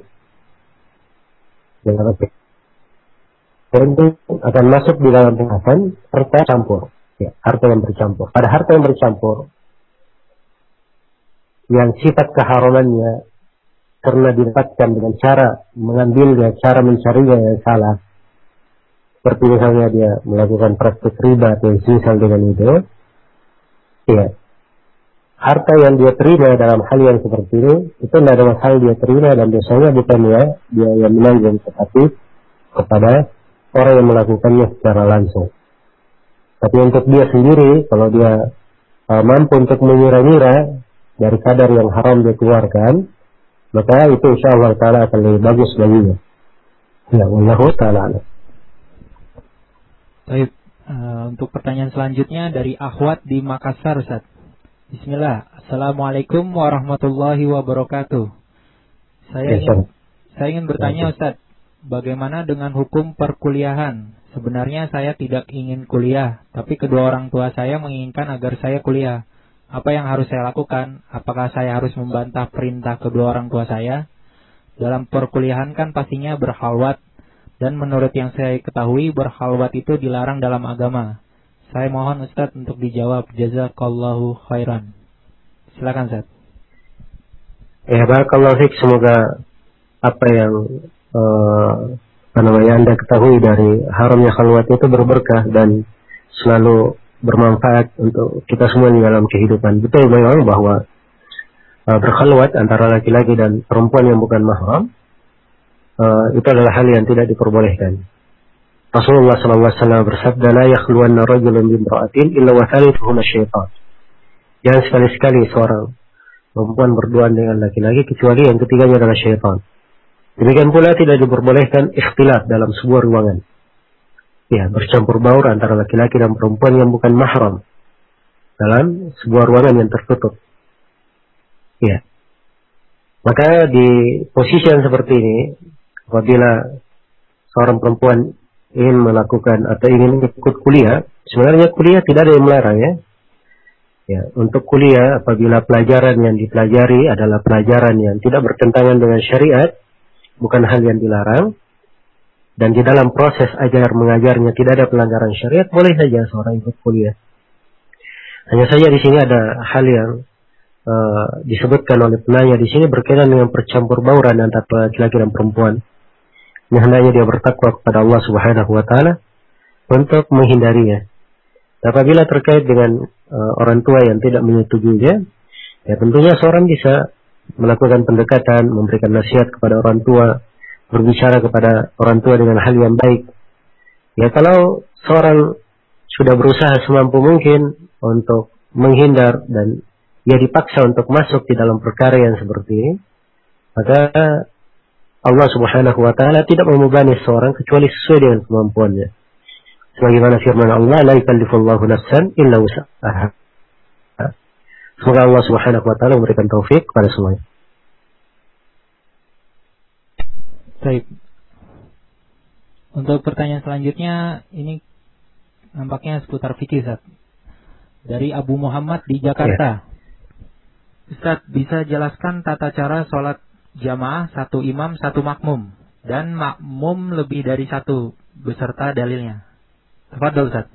tentu akan masuk di dalam pembahasan harta campur, ya, harta yang bercampur. Pada harta yang bercampur, yang sifat keharamannya karena didapatkan dengan cara mengambilnya, cara mencarinya yang salah, seperti misalnya dia melakukan praktik riba atau semisal dengan itu, ya, harta yang dia terima dalam hal yang seperti ini, itu tidak ada masalah dia terima dan dosanya bukan ya dia yang menanggung, tetapi kepada orang yang melakukannya secara langsung. Tapi untuk dia sendiri, kalau dia uh, mampu untuk mengira-ngira dari kadar yang haram dia keluarkan, maka itu insya Allah Ta'ala akan lebih bagus baginya. Ya, wallahu ta'ala. Baik, uh, untuk pertanyaan selanjutnya dari Akhwat di Makassar, Ustaz. Bismillah. Assalamualaikum warahmatullahi wabarakatuh. Saya ingin, saya ingin bertanya, Ustaz, bagaimana dengan hukum perkuliahan? Sebenarnya saya tidak ingin kuliah, tapi kedua orang tua saya menginginkan agar saya kuliah. Apa yang harus saya lakukan? Apakah saya harus membantah perintah kedua orang tua saya? Dalam perkuliahan kan pastinya berhalwat, dan menurut yang saya ketahui berhalwat itu dilarang dalam agama. Saya mohon Ustaz untuk dijawab. Jazakallahu khairan. Silakan Ustaz. Ya, barakallahu fiik, semoga apa yang uh, apa namanya Anda ketahui dari haramnya khalwat itu berberkah dan selalu bermanfaat untuk kita semua di dalam kehidupan. Betul memang bahwa uh, berkhalwat antara laki-laki dan perempuan yang bukan mahram uh, itu adalah hal yang tidak diperbolehkan. Rasulullah sallallahu alaihi wasallam bersabda, "La yakhluwanna rajulun bi imra'atin illa wa thalithuhuma syaitan." Jangan sekali-sekali seorang perempuan berduaan dengan laki-laki kecuali yang ketiganya adalah syaitan. Demikian pula tidak diperbolehkan ikhtilat dalam sebuah ruangan. Ya, bercampur baur antara laki-laki dan perempuan yang bukan mahram dalam sebuah ruangan yang tertutup. Ya. Maka di posisi yang seperti ini, apabila seorang perempuan ingin melakukan atau ingin ikut kuliah, sebenarnya kuliah tidak ada yang melarang ya. Ya, untuk kuliah apabila pelajaran yang dipelajari adalah pelajaran yang tidak bertentangan dengan syariat, bukan hal yang dilarang, dan di dalam proses ajar mengajarnya tidak ada pelanggaran syariat, boleh saja seorang ikut kuliah. Hanya saja di sini ada hal yang uh, disebutkan oleh penanya di sini berkaitan dengan percampur bauran antara laki-laki dan perempuan. Ini hendaknya dia bertakwa kepada Allah Subhanahu wa taala untuk menghindarinya. Apabila terkait dengan uh, orang tua yang tidak menyetujuinya, ya tentunya seorang bisa melakukan pendekatan, memberikan nasihat kepada orang tua, berbicara kepada orang tua dengan hal yang baik. Ya, kalau seorang sudah berusaha semampu mungkin untuk menghindar dan ia dipaksa untuk masuk di dalam perkara yang seperti ini, maka Allah Subhanahu wa taala tidak membebani seorang kecuali sesuai dengan kemampuannya. Sebagaimana firman Allah, la yukallifullahu nafsan illa wus'aha. Semoga Allah Subhanahu wa taala memberikan taufik kepada semuanya. Baik. Untuk pertanyaan selanjutnya ini nampaknya seputar fikih, Ustaz. Dari Abu Muhammad di Jakarta. Ya. Ustaz, bisa jelaskan tata cara sholat jamaah satu imam satu makmum dan makmum lebih dari satu beserta dalilnya. Tafadhol Ustaz.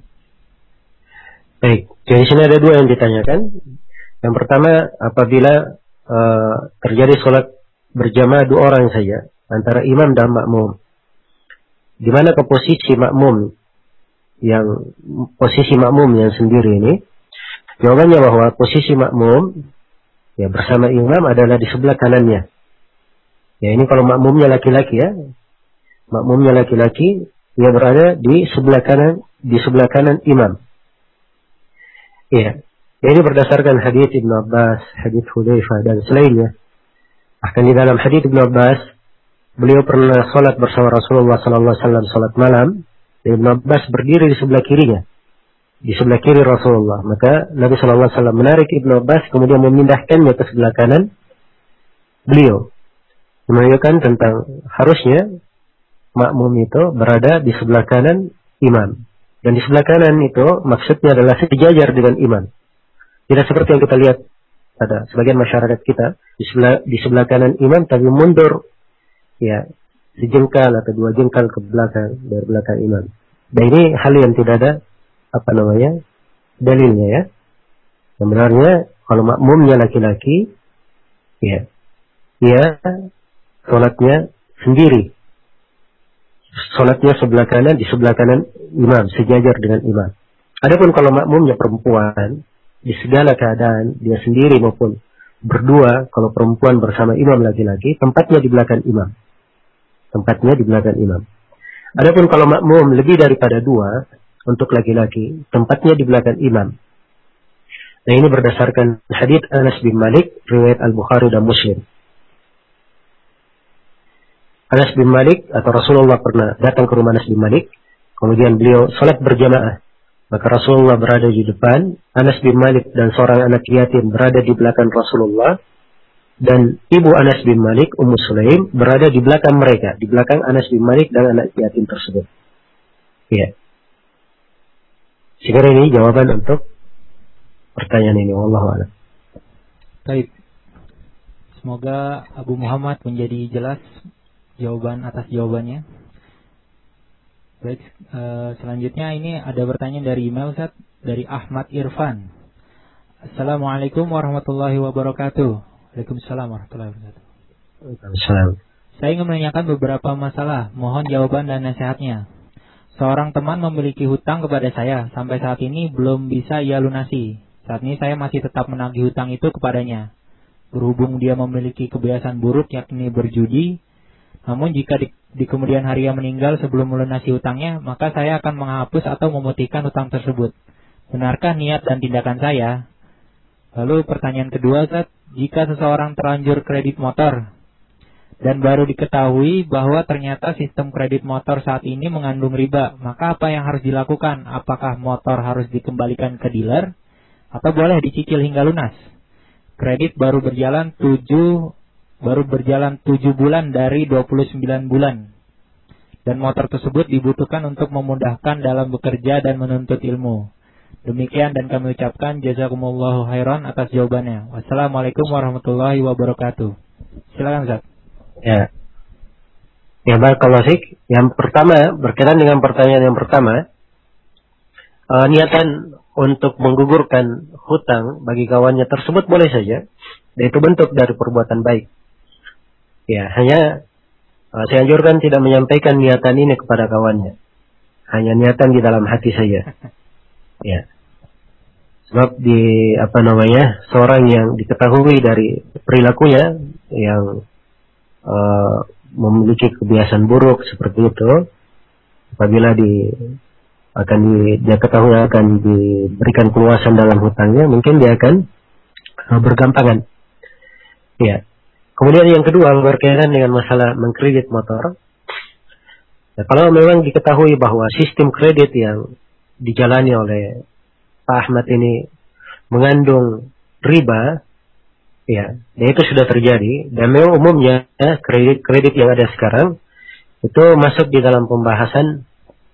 Baik, jadi sini ada dua yang ditanyakan. Yang pertama, apabila uh, terjadi sholat berjamaah dua orang saja antara imam dan makmum, di mana ke posisi makmum yang posisi makmum yang sendiri ini? Jawabannya bahwa posisi makmum ya bersama imam adalah di sebelah kanannya. Ya, ini kalau makmumnya laki-laki ya, makmumnya laki-laki, ia berada di sebelah kanan di sebelah kanan imam. Iya. Ini berdasarkan hadits Ibnu Abbas, hadits Hudzaifah dan selainnya. Bahkan di dalam hadits Ibnu Abbas, beliau pernah salat bersama Rasulullah sallallahu alaihi wasallam salat malam, dan Ibnu Abbas berdiri di sebelah kirinya. Di sebelah kiri Rasulullah. Maka Nabi sallallahu alaihi wasallam menarik Ibnu Abbas kemudian memindahkannya ke sebelah kanan beliau. Menunjukkan tentang harusnya makmum itu berada di sebelah kanan imam. Dan di sebelah kanan itu maksudnya adalah sejajar dengan imam. Tidak seperti yang kita lihat pada sebagian masyarakat kita di sebelah di sebelah kanan imam tapi mundur ya sejengkal atau dua jengkal ke belakang dari belakang imam. Dan ini hal yang tidak ada apa namanya dalilnya ya. Sebenarnya kalau makmumnya laki-laki ya dia sholatnya sendiri. Sholatnya sebelah kanan di sebelah kanan imam sejajar dengan imam. Adapun kalau makmumnya perempuan, di segala keadaan dia sendiri maupun berdua, kalau perempuan bersama imam laki-laki, tempatnya di belakang imam. Tempatnya di belakang imam. Adapun kalau makmum lebih daripada dua, untuk laki-laki, tempatnya di belakang imam. Nah, ini berdasarkan hadits Anas bin Malik, riwayat Al-Bukhari dan Muslim. Anas bin Malik atau Rasulullah pernah datang ke rumah Anas bin Malik, kemudian beliau salat berjamaah. Maka Rasulullah berada di depan, Anas bin Malik dan seorang anak yatim berada di belakang Rasulullah, dan ibu Anas bin Malik, Ummu Sulaim, berada di belakang mereka, di belakang Anas bin Malik dan anak yatim tersebut. Ya. Sekiranya ini jawaban untuk pertanyaan ini. Wallahu a'lam. Baik. Semoga Abu Muhammad menjadi jelas jawaban atas jawabannya. Baik, uh, selanjutnya ini ada pertanyaan dari email Ustaz, dari Ahmad Irfan. Assalamualaikum warahmatullahi wabarakatuh. Waalaikumsalam warahmatullahi wabarakatuh. Waalaikumsalam. Saya ingin menanyakan beberapa masalah, mohon jawaban dan nasihatnya. Seorang teman memiliki hutang kepada saya, sampai saat ini belum bisa ia lunasi. Saat ini saya masih tetap menagih hutang itu kepadanya. Berhubung dia memiliki kebiasaan buruk yakni berjudi, namun jika di, di kemudian hari ia meninggal sebelum melunasi hutangnya, maka saya akan menghapus atau memutihkan hutang tersebut. Benarkah niat dan tindakan saya? Lalu pertanyaan kedua, Ustaz, jika seseorang terlanjur kredit motor dan baru diketahui bahwa ternyata sistem kredit motor saat ini mengandung riba, maka apa yang harus dilakukan? Apakah motor harus dikembalikan ke dealer atau boleh dicicil hingga lunas? Kredit baru berjalan tujuh baru berjalan tujuh bulan dari dua puluh sembilan bulan. Dan motor tersebut dibutuhkan untuk memudahkan dalam bekerja dan menuntut ilmu. Demikian dan kami ucapkan jazakumullahu khairan atas jawabannya. Wassalamualaikum warahmatullahi wabarakatuh. Silakan Ustaz. Ya. Ya, barakallahu fiik. Yang pertama, berkaitan dengan pertanyaan yang pertama, uh, niatan untuk menggugurkan hutang bagi kawannya tersebut boleh saja. Dan itu bentuk dari perbuatan baik. Ya, hanya uh, saya anjurkan tidak menyampaikan niatan ini kepada kawannya. Hanya niatan di dalam hati saja. Ya. Sebab di apa namanya, seorang yang diketahui dari perilakunya yang uh, memiliki kebiasaan buruk seperti itu, apabila di akan di, dia ketahui akan diberikan keluasan dalam hutangnya, mungkin dia akan uh, bergampangan. Ya. Kemudian yang kedua berkaitan dengan masalah mengkredit motor. Ya, kalau memang diketahui bahwa sistem kredit yang dijalani oleh Pak Ahmad ini mengandung riba, ya, dan itu sudah terjadi, dan memang umumnya ya, kredit-kredit yang ada sekarang itu masuk di dalam pembahasan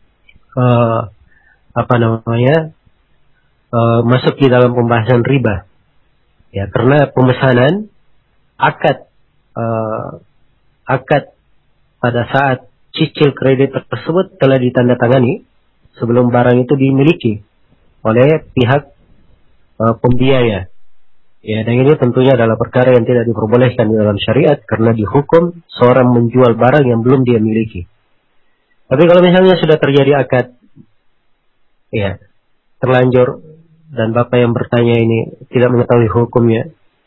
uh, apa namanya, uh, masuk di dalam pembahasan riba, ya, karena pemesanan akad uh, akad pada saat cicil kredit tersebut telah ditandatangani sebelum barang itu dimiliki oleh pihak uh, pembiaya. Ya, dan ini tentunya adalah perkara yang tidak diperbolehkan di dalam syariat karena dihukum seorang menjual barang yang belum dia miliki. Tapi kalau misalnya sudah terjadi akad, ya, terlanjur, dan Bapak yang bertanya ini tidak mengetahui hukumnya,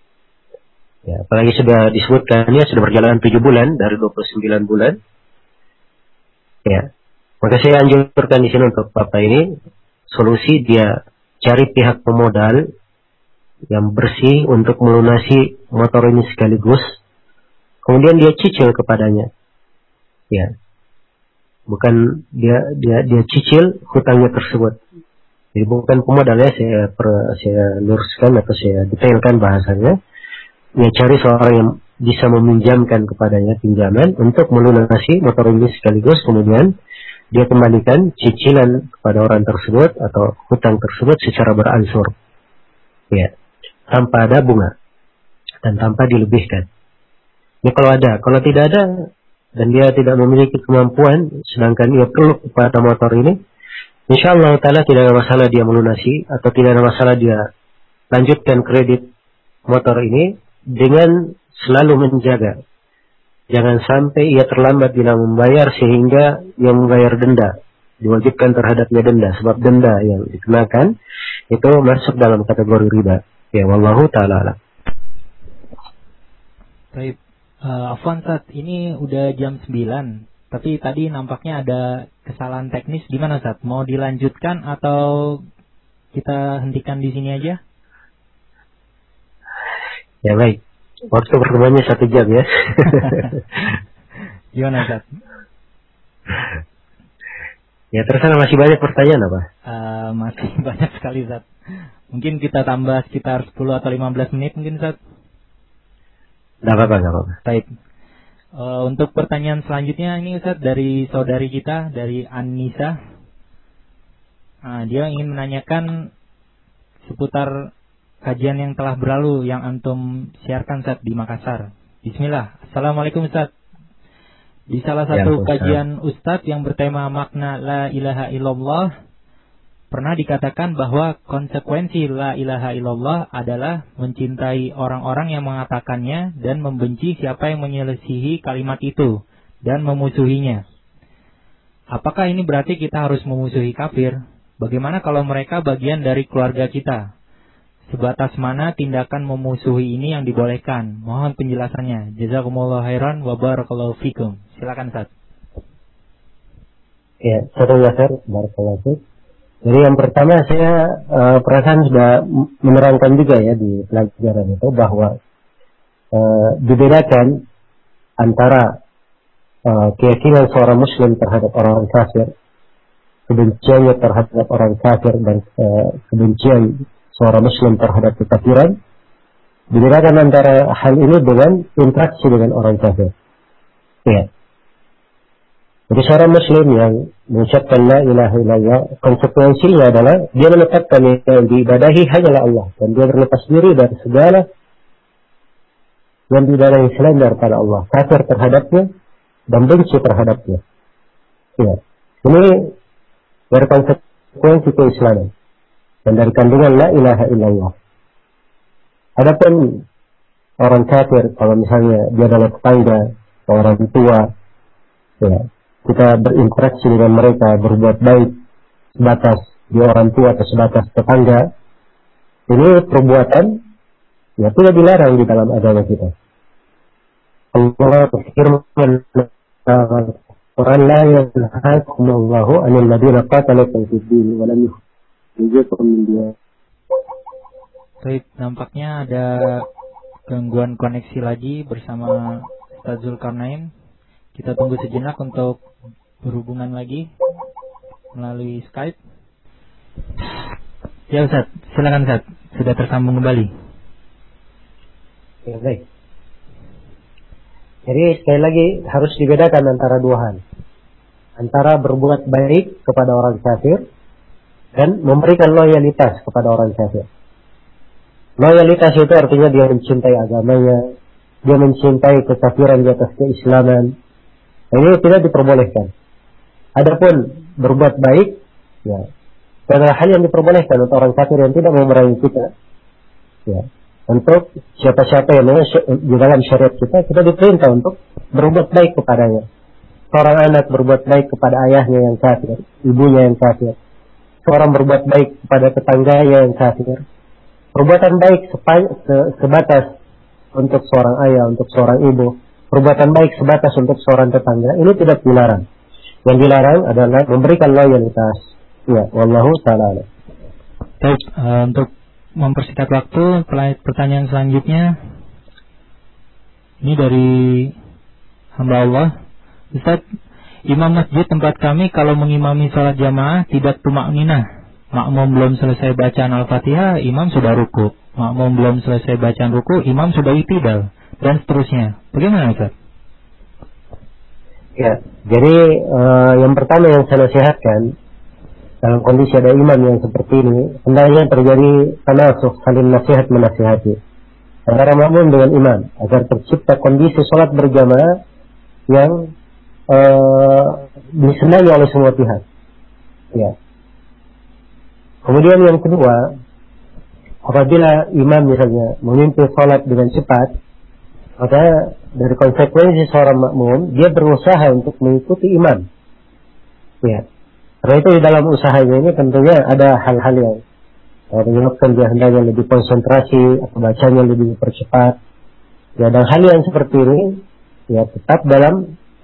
ya, apalagi sudah disebutkannya sudah berjalan tujuh bulan dari dua puluh sembilan bulan, ya, maka saya anjurkan di sini untuk Bapak ini, solusi dia cari pihak pemodal yang bersih untuk melunasi motor ini sekaligus, kemudian dia cicil kepadanya, ya, bukan dia dia dia cicil hutangnya tersebut. Jadi bukan pemodalnya, saya per, saya luruskan atau saya detailkan bahasanya. Dia cari seorang yang bisa meminjamkan kepadanya pinjaman untuk melunasi motor ini sekaligus, kemudian dia kembalikan cicilan kepada orang tersebut atau hutang tersebut secara beransur, ya, tanpa ada bunga dan tanpa dilebihkan. Ini kalau ada, kalau tidak ada dan dia tidak memiliki kemampuan, sedangkan dia perlu kepada motor ini, insyaallah taala tidak ada masalah dia melunasi atau tidak ada masalah dia lanjutkan kredit motor ini dengan selalu menjaga. Jangan sampai ia terlambat dalam membayar sehingga ia membayar denda, diwajibkan terhadapnya denda, sebab denda yang dikenakan itu masuk dalam kategori riba. Ya, wallahu ta'ala. Baik, uh, Afwan Ustaz, ini udah jam sembilan, tapi tadi nampaknya ada kesalahan teknis. Gimana Ustaz? Mau dilanjutkan atau kita hentikan di sini aja? Ya baik. Waktu pertemuannya satu jam ya. Gimana Ustaz? Ya terserah, masih banyak pertanyaan apa? Uh, masih banyak sekali Ustaz. Mungkin kita tambah sekitar sepuluh atau lima belas menit mungkin Ustaz. Tidak apa-apa, tidak apa-apa. Baik. Uh, untuk pertanyaan selanjutnya ini Ustaz dari saudari kita, dari Anissa. Uh, dia ingin menanyakan seputar kajian yang telah berlalu yang antum siarkan Ustaz di Makassar. Bismillah. Assalamualaikum Ustaz. Di salah satu ya, kajian Ustaz yang bertema makna la ilaha illallah, pernah dikatakan bahwa konsekuensi la ilaha illallah adalah mencintai orang-orang yang mengatakannya dan membenci siapa yang menyelisihi kalimat itu dan memusuhinya. Apakah ini berarti kita harus memusuhi kafir? Bagaimana kalau mereka bagian dari keluarga kita? Sebatas mana tindakan memusuhi ini yang dibolehkan? Mohon penjelasannya. Jazakumullah khairan wa barakallahu fikum. Silakan Ustaz. Ya, satu dasar barakallahu fikum. Jadi yang pertama saya uh, perasaan sudah menerangkan juga ya di pelajaran itu bahwa uh, dibedakan antara uh, keyakinan seorang muslim terhadap orang kafir, kebenciannya terhadap orang kafir, dan uh, kebencian seorang muslim terhadap kekafiran. Dibedakan antara hal ini dengan interaksi dengan orang kafir. Ya. Jadi seorang muslim yang mengucapkan la ilaha illallah, konsekuensinya adalah dia menetapkan yang diibadahi hanyalah Allah, dan dia berlepas diri dari segala yang diibadahi selain daripada Allah, kafir terhadapnya dan benci terhadapnya. Ya. Ini dari konsekuensi keislaman dan dari kandungan la ilaha illallah. Adapun orang kafir, kalau misalnya dia adalah tetangga, orang tua, ya, kita berinteraksi dengan mereka, berbuat baik sebatas dia orang tua atau sebatas tetangga, ini perbuatan ya tidak dilarang di dalam agama kita. Allah berfirman dalam Quran, la yanhaakumullahu 'anil ladzina qatalukum fid din wa lam yukhrijukum min diyarikum. Baik, nampaknya ada gangguan koneksi lagi bersama Ustaz Zulkarnain. Kita tunggu sejenak untuk berhubungan lagi melalui Skype. Ya Ustaz, silakan Ustaz, sudah tersambung kembali. Ya, baik. Jadi sekali lagi harus dibedakan antara dua hal. Antara berbuat baik kepada orang kafir dan memberikan loyalitas kepada orang kafir. Loyalitas itu artinya dia mencintai agamanya, dia mencintai kekafiran di atas keislaman. Ini tidak diperbolehkan. Adapun berbuat baik, ya, adalah hal yang diperbolehkan untuk orang kafir yang tidak memerangi kita. Ya, untuk siapa-siapa yang di dalam syariat kita, kita diperintah untuk berbuat baik kepadanya. Seorang anak berbuat baik kepada ayahnya yang kafir, ibunya yang kafir. Seorang berbuat baik kepada tetangganya yang kafir. Perbuatan baik sebatas untuk seorang ayah, untuk seorang ibu. Perbuatan baik sebatas untuk seorang tetangga, ini tidak dilarang. Yang dilarang adalah memberikan loyalitas. Ya, wallahu ta'ala. Baik, uh, untuk mempersingkat waktu, pertanyaan selanjutnya ini dari hamba Allah. Ustaz, imam masjid tempat kami kalau mengimami sholat jamaah tidak tumakninah. Makmum belum selesai bacaan Al-Fatihah, imam sudah ruku. Makmum belum selesai bacaan ruku, imam sudah i'tidal, dan seterusnya. Bagaimana Ustaz? Ya, jadi uh, yang pertama yang saya nasihatkan dalam kondisi ada imam yang seperti ini, hendaknya terjadi tanasuh, saling nasihat menasihati antara makmum dengan imam agar tercipta kondisi sholat berjamaah yang uh, disenangi oleh semua pihak. Ya. Kemudian yang kedua, apabila imam misalnya memimpin sholat dengan cepat, maka dari konsekuensi seorang makmum, dia berusaha untuk mengikuti imam. Ya. Karena itu di dalam usahanya ini tentunya ada hal-hal yang menyebabkan dia hendaknya lebih konsentrasi atau bacanya lebih dipercepat. Ya, dan hal yang seperti ini ya tetap dalam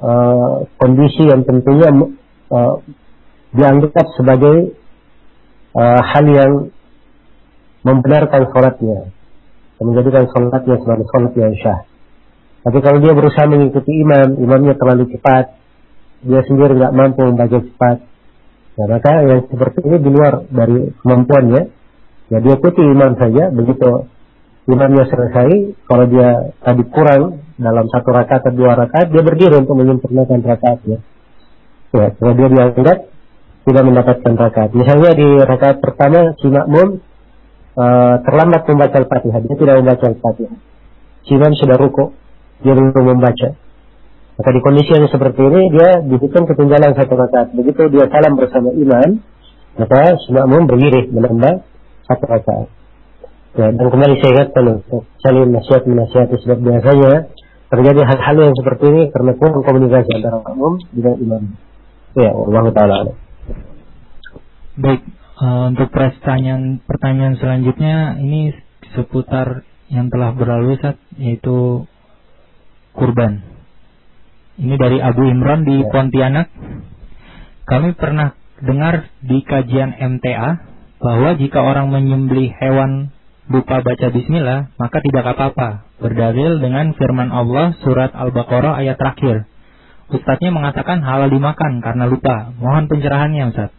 uh, kondisi yang tentunya uh, dianggap sebagai uh, hal yang membenarkan sholatnya, menjadikan sholatnya sebagai sholat yang syah. Tapi kalau dia berusaha mengikuti imam, imamnya terlalu cepat, dia sendiri nggak mampu membaca cepat, ya maka yang seperti ini di luar dari kemampuannya, ya dia ikuti imam saja. Begitu imamnya selesai, kalau dia tadi kurang dalam satu rakaat atau dua rakaat, dia berdiri untuk menyempurnakan rakaatnya. Ya, kalau dia dianggap tidak mendapatkan rakaat. Misalnya di rakaat pertama si makmum Uh, terlambat membaca Al-Fatihah, dia tidak membaca Al-Fatihah. Si imam sudah rukuk, dia belum membaca. Maka di kondisi yang seperti ini dia dihitung ketinggalan satu rakaat. Begitu dia salam bersama imam, maka si makmum berdiri menambah satu rakaat. Ya, dan kembali saya ingatkan untuk saling nasihat menasihati, sebab biasanya terjadi hal-hal yang seperti ini karena kurang komunikasi antara makmum dengan imam. Ya, Allah Taala. Baik. Uh, untuk pertanyaan pertanyaan selanjutnya ini seputar yang telah berlalu saat, yaitu kurban. Ini dari Abu Imran di Pontianak. Kami pernah dengar di kajian M T A bahwa jika orang menyembelih hewan lupa baca bismillah maka tidak apa-apa, berdalil dengan firman Allah surat Al-Baqarah ayat terakhir. Ustadznya mengatakan halal dimakan karena lupa. Mohon pencerahannya, Ustadz.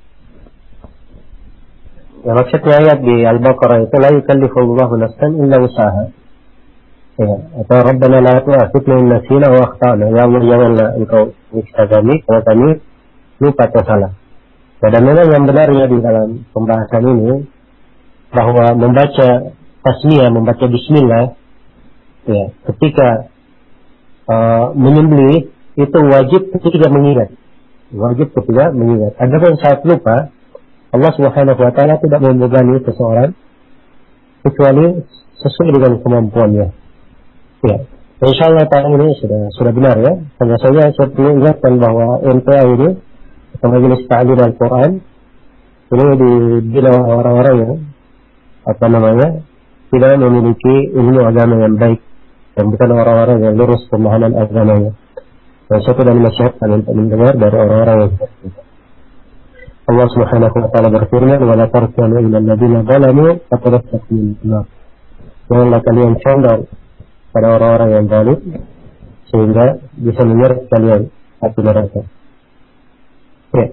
Ya, maksudnya ayat di Al-Baqarah itu la yukallifullahu nafsan illa wus'aha. Ya, atau Rabbana la tu'akhidna in nasina wa akhtana. Ya Allah, janganlah engkau siksa kami kalau kami lupa atau salah. Ya, dan memang yang benarnya di dalam pembahasan ini bahwa membaca tasmiyah, membaca bismillah, ya, ketika uh, menyembelih itu wajib ketika mengingat. Wajib ketika mengingat. Adapun saat lupa, Allah Subhanahu wa Ta'ala tidak membebani seseorang kecuali sesuai dengan kemampuannya. Ya, insyaallah tahun ini sudah sudah benar ya. Hanya saja saya perlu ingatkan bahwa M T A ini atau Majelis Ta'lim Al-Quran ini dibina orang-orang yang apa namanya tidak memiliki ilmu agama yang baik dan bukan orang-orang yang lurus pemahaman agamanya. Dan saya tidak menasihatkan untuk mendengar dari orang-orang yang seperti itu. Allah Subhanahu wa Ta'ala berfirman, "Wa la tarkanu ila alladziina zalamu fatarasakum min nar." Janganlah kalian condong pada orang-orang yang zalim sehingga bisa menyeret kalian api neraka. Ya.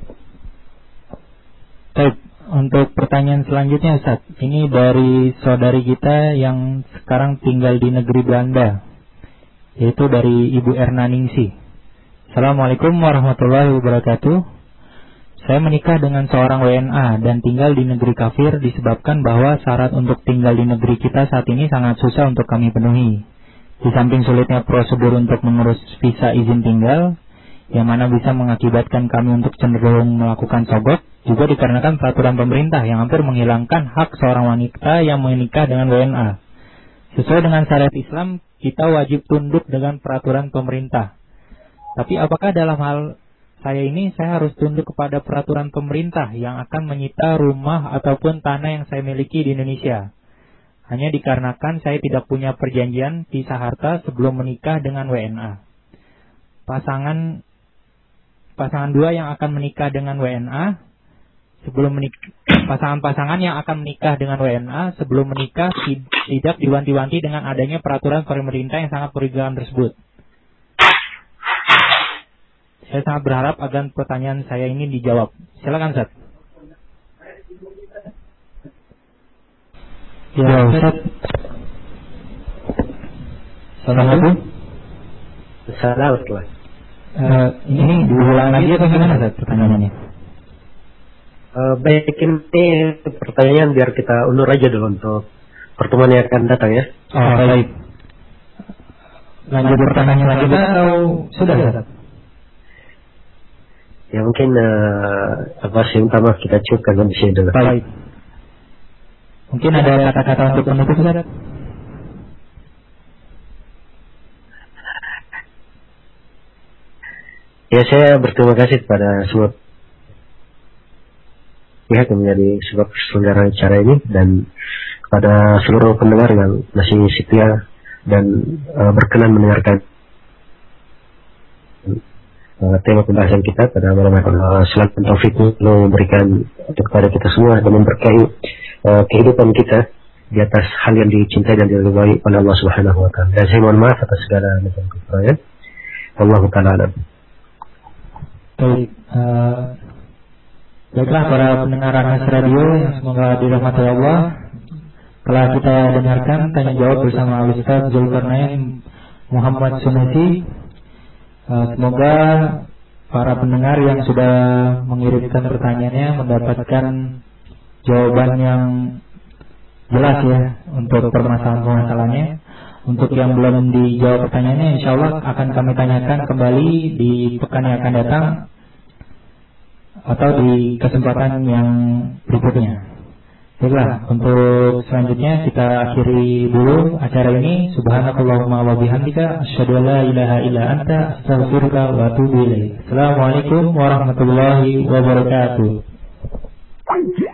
Baik, untuk pertanyaan selanjutnya Ustaz, ini dari saudari kita yang sekarang tinggal di negeri Belanda, yaitu dari Ibu Erna Ningsi. Assalamualaikum warahmatullahi wabarakatuh. Saya menikah dengan seorang W N A dan tinggal di negeri kafir disebabkan bahwa syarat untuk tinggal di negeri kita saat ini sangat susah untuk kami penuhi. Di samping sulitnya prosedur untuk mengurus visa izin tinggal, yang mana bisa mengakibatkan kami untuk cenderung melakukan sogok, juga dikarenakan peraturan pemerintah yang hampir menghilangkan hak seorang wanita yang menikah dengan W N A. Sesuai dengan syariat Islam, kita wajib tunduk dengan peraturan pemerintah. Tapi apakah dalam hal saya ini saya harus tunduk kepada peraturan pemerintah yang akan menyita rumah ataupun tanah yang saya miliki di Indonesia? Hanya dikarenakan saya tidak punya perjanjian pisah harta sebelum menikah dengan W N A. Pasangan pasangan dua yang akan menikah dengan W N A sebelum menikah, pasangan-pasangan yang akan menikah dengan W N A sebelum menikah tidak diwanti-wanti dengan adanya peraturan pemerintah yang sangat merugikan tersebut. Saya sangat berharap agar pertanyaan saya ini dijawab. Silakan, Ustaz. Ya, Ustaz. Assalamualaikum. Assalamualaikum. Uh, ini diulang lagi atau gimana, Ustaz, pertanyaannya? Uh, baik, ini pertanyaan biar kita undur aja dulu untuk pertemuan yang akan datang ya. Oh, baik. Lanjut pertanyaan selanjutnya atau sudah, Ustaz? Ya mungkin uh, apa sih utama kita cukupkan di sini dulu. Baik. Mungkin ada kata-kata untuk penutup, Ustaz? Ya, saya berterima kasih kepada semua pihak yang menjadi sebab penyelenggara acara ini dan kepada seluruh pendengar yang masih setia dan uh, berkenan mendengarkan uh, tema pembahasan kita pada malam hari ini. Selamat taufik Allah memberikan kepada kita semua dan memberkahi uh, kehidupan kita di atas hal yang dicintai dan diridhai oleh Allah Subhanahu wa taala. Dan saya mohon maaf atas segala macam kekurangan. Wallahu taala alam. Baik, uh, baiklah para pendengar Anas Radio yang semoga dirahmati Allah. Telah kita dengarkan tanya jawab bersama Al-Ustaz Zulkarnain Muhammad Sunusi. Uh, semoga para pendengar yang sudah mengirimkan pertanyaannya mendapatkan jawaban yang jelas ya untuk permasalahan-permasalahannya. Untuk yang belum dijawab pertanyaannya, insya Allah akan kami tanyakan kembali di pekan yang akan datang atau di kesempatan yang berikutnya. Baiklah, untuk selanjutnya kita akhiri dulu acara ini. Subhanakallahumma wa bihamdika asyhadu an la ilaha illa anta astaghfiruka wa atubu ilaik. Assalamualaikum warahmatullahi wabarakatuh.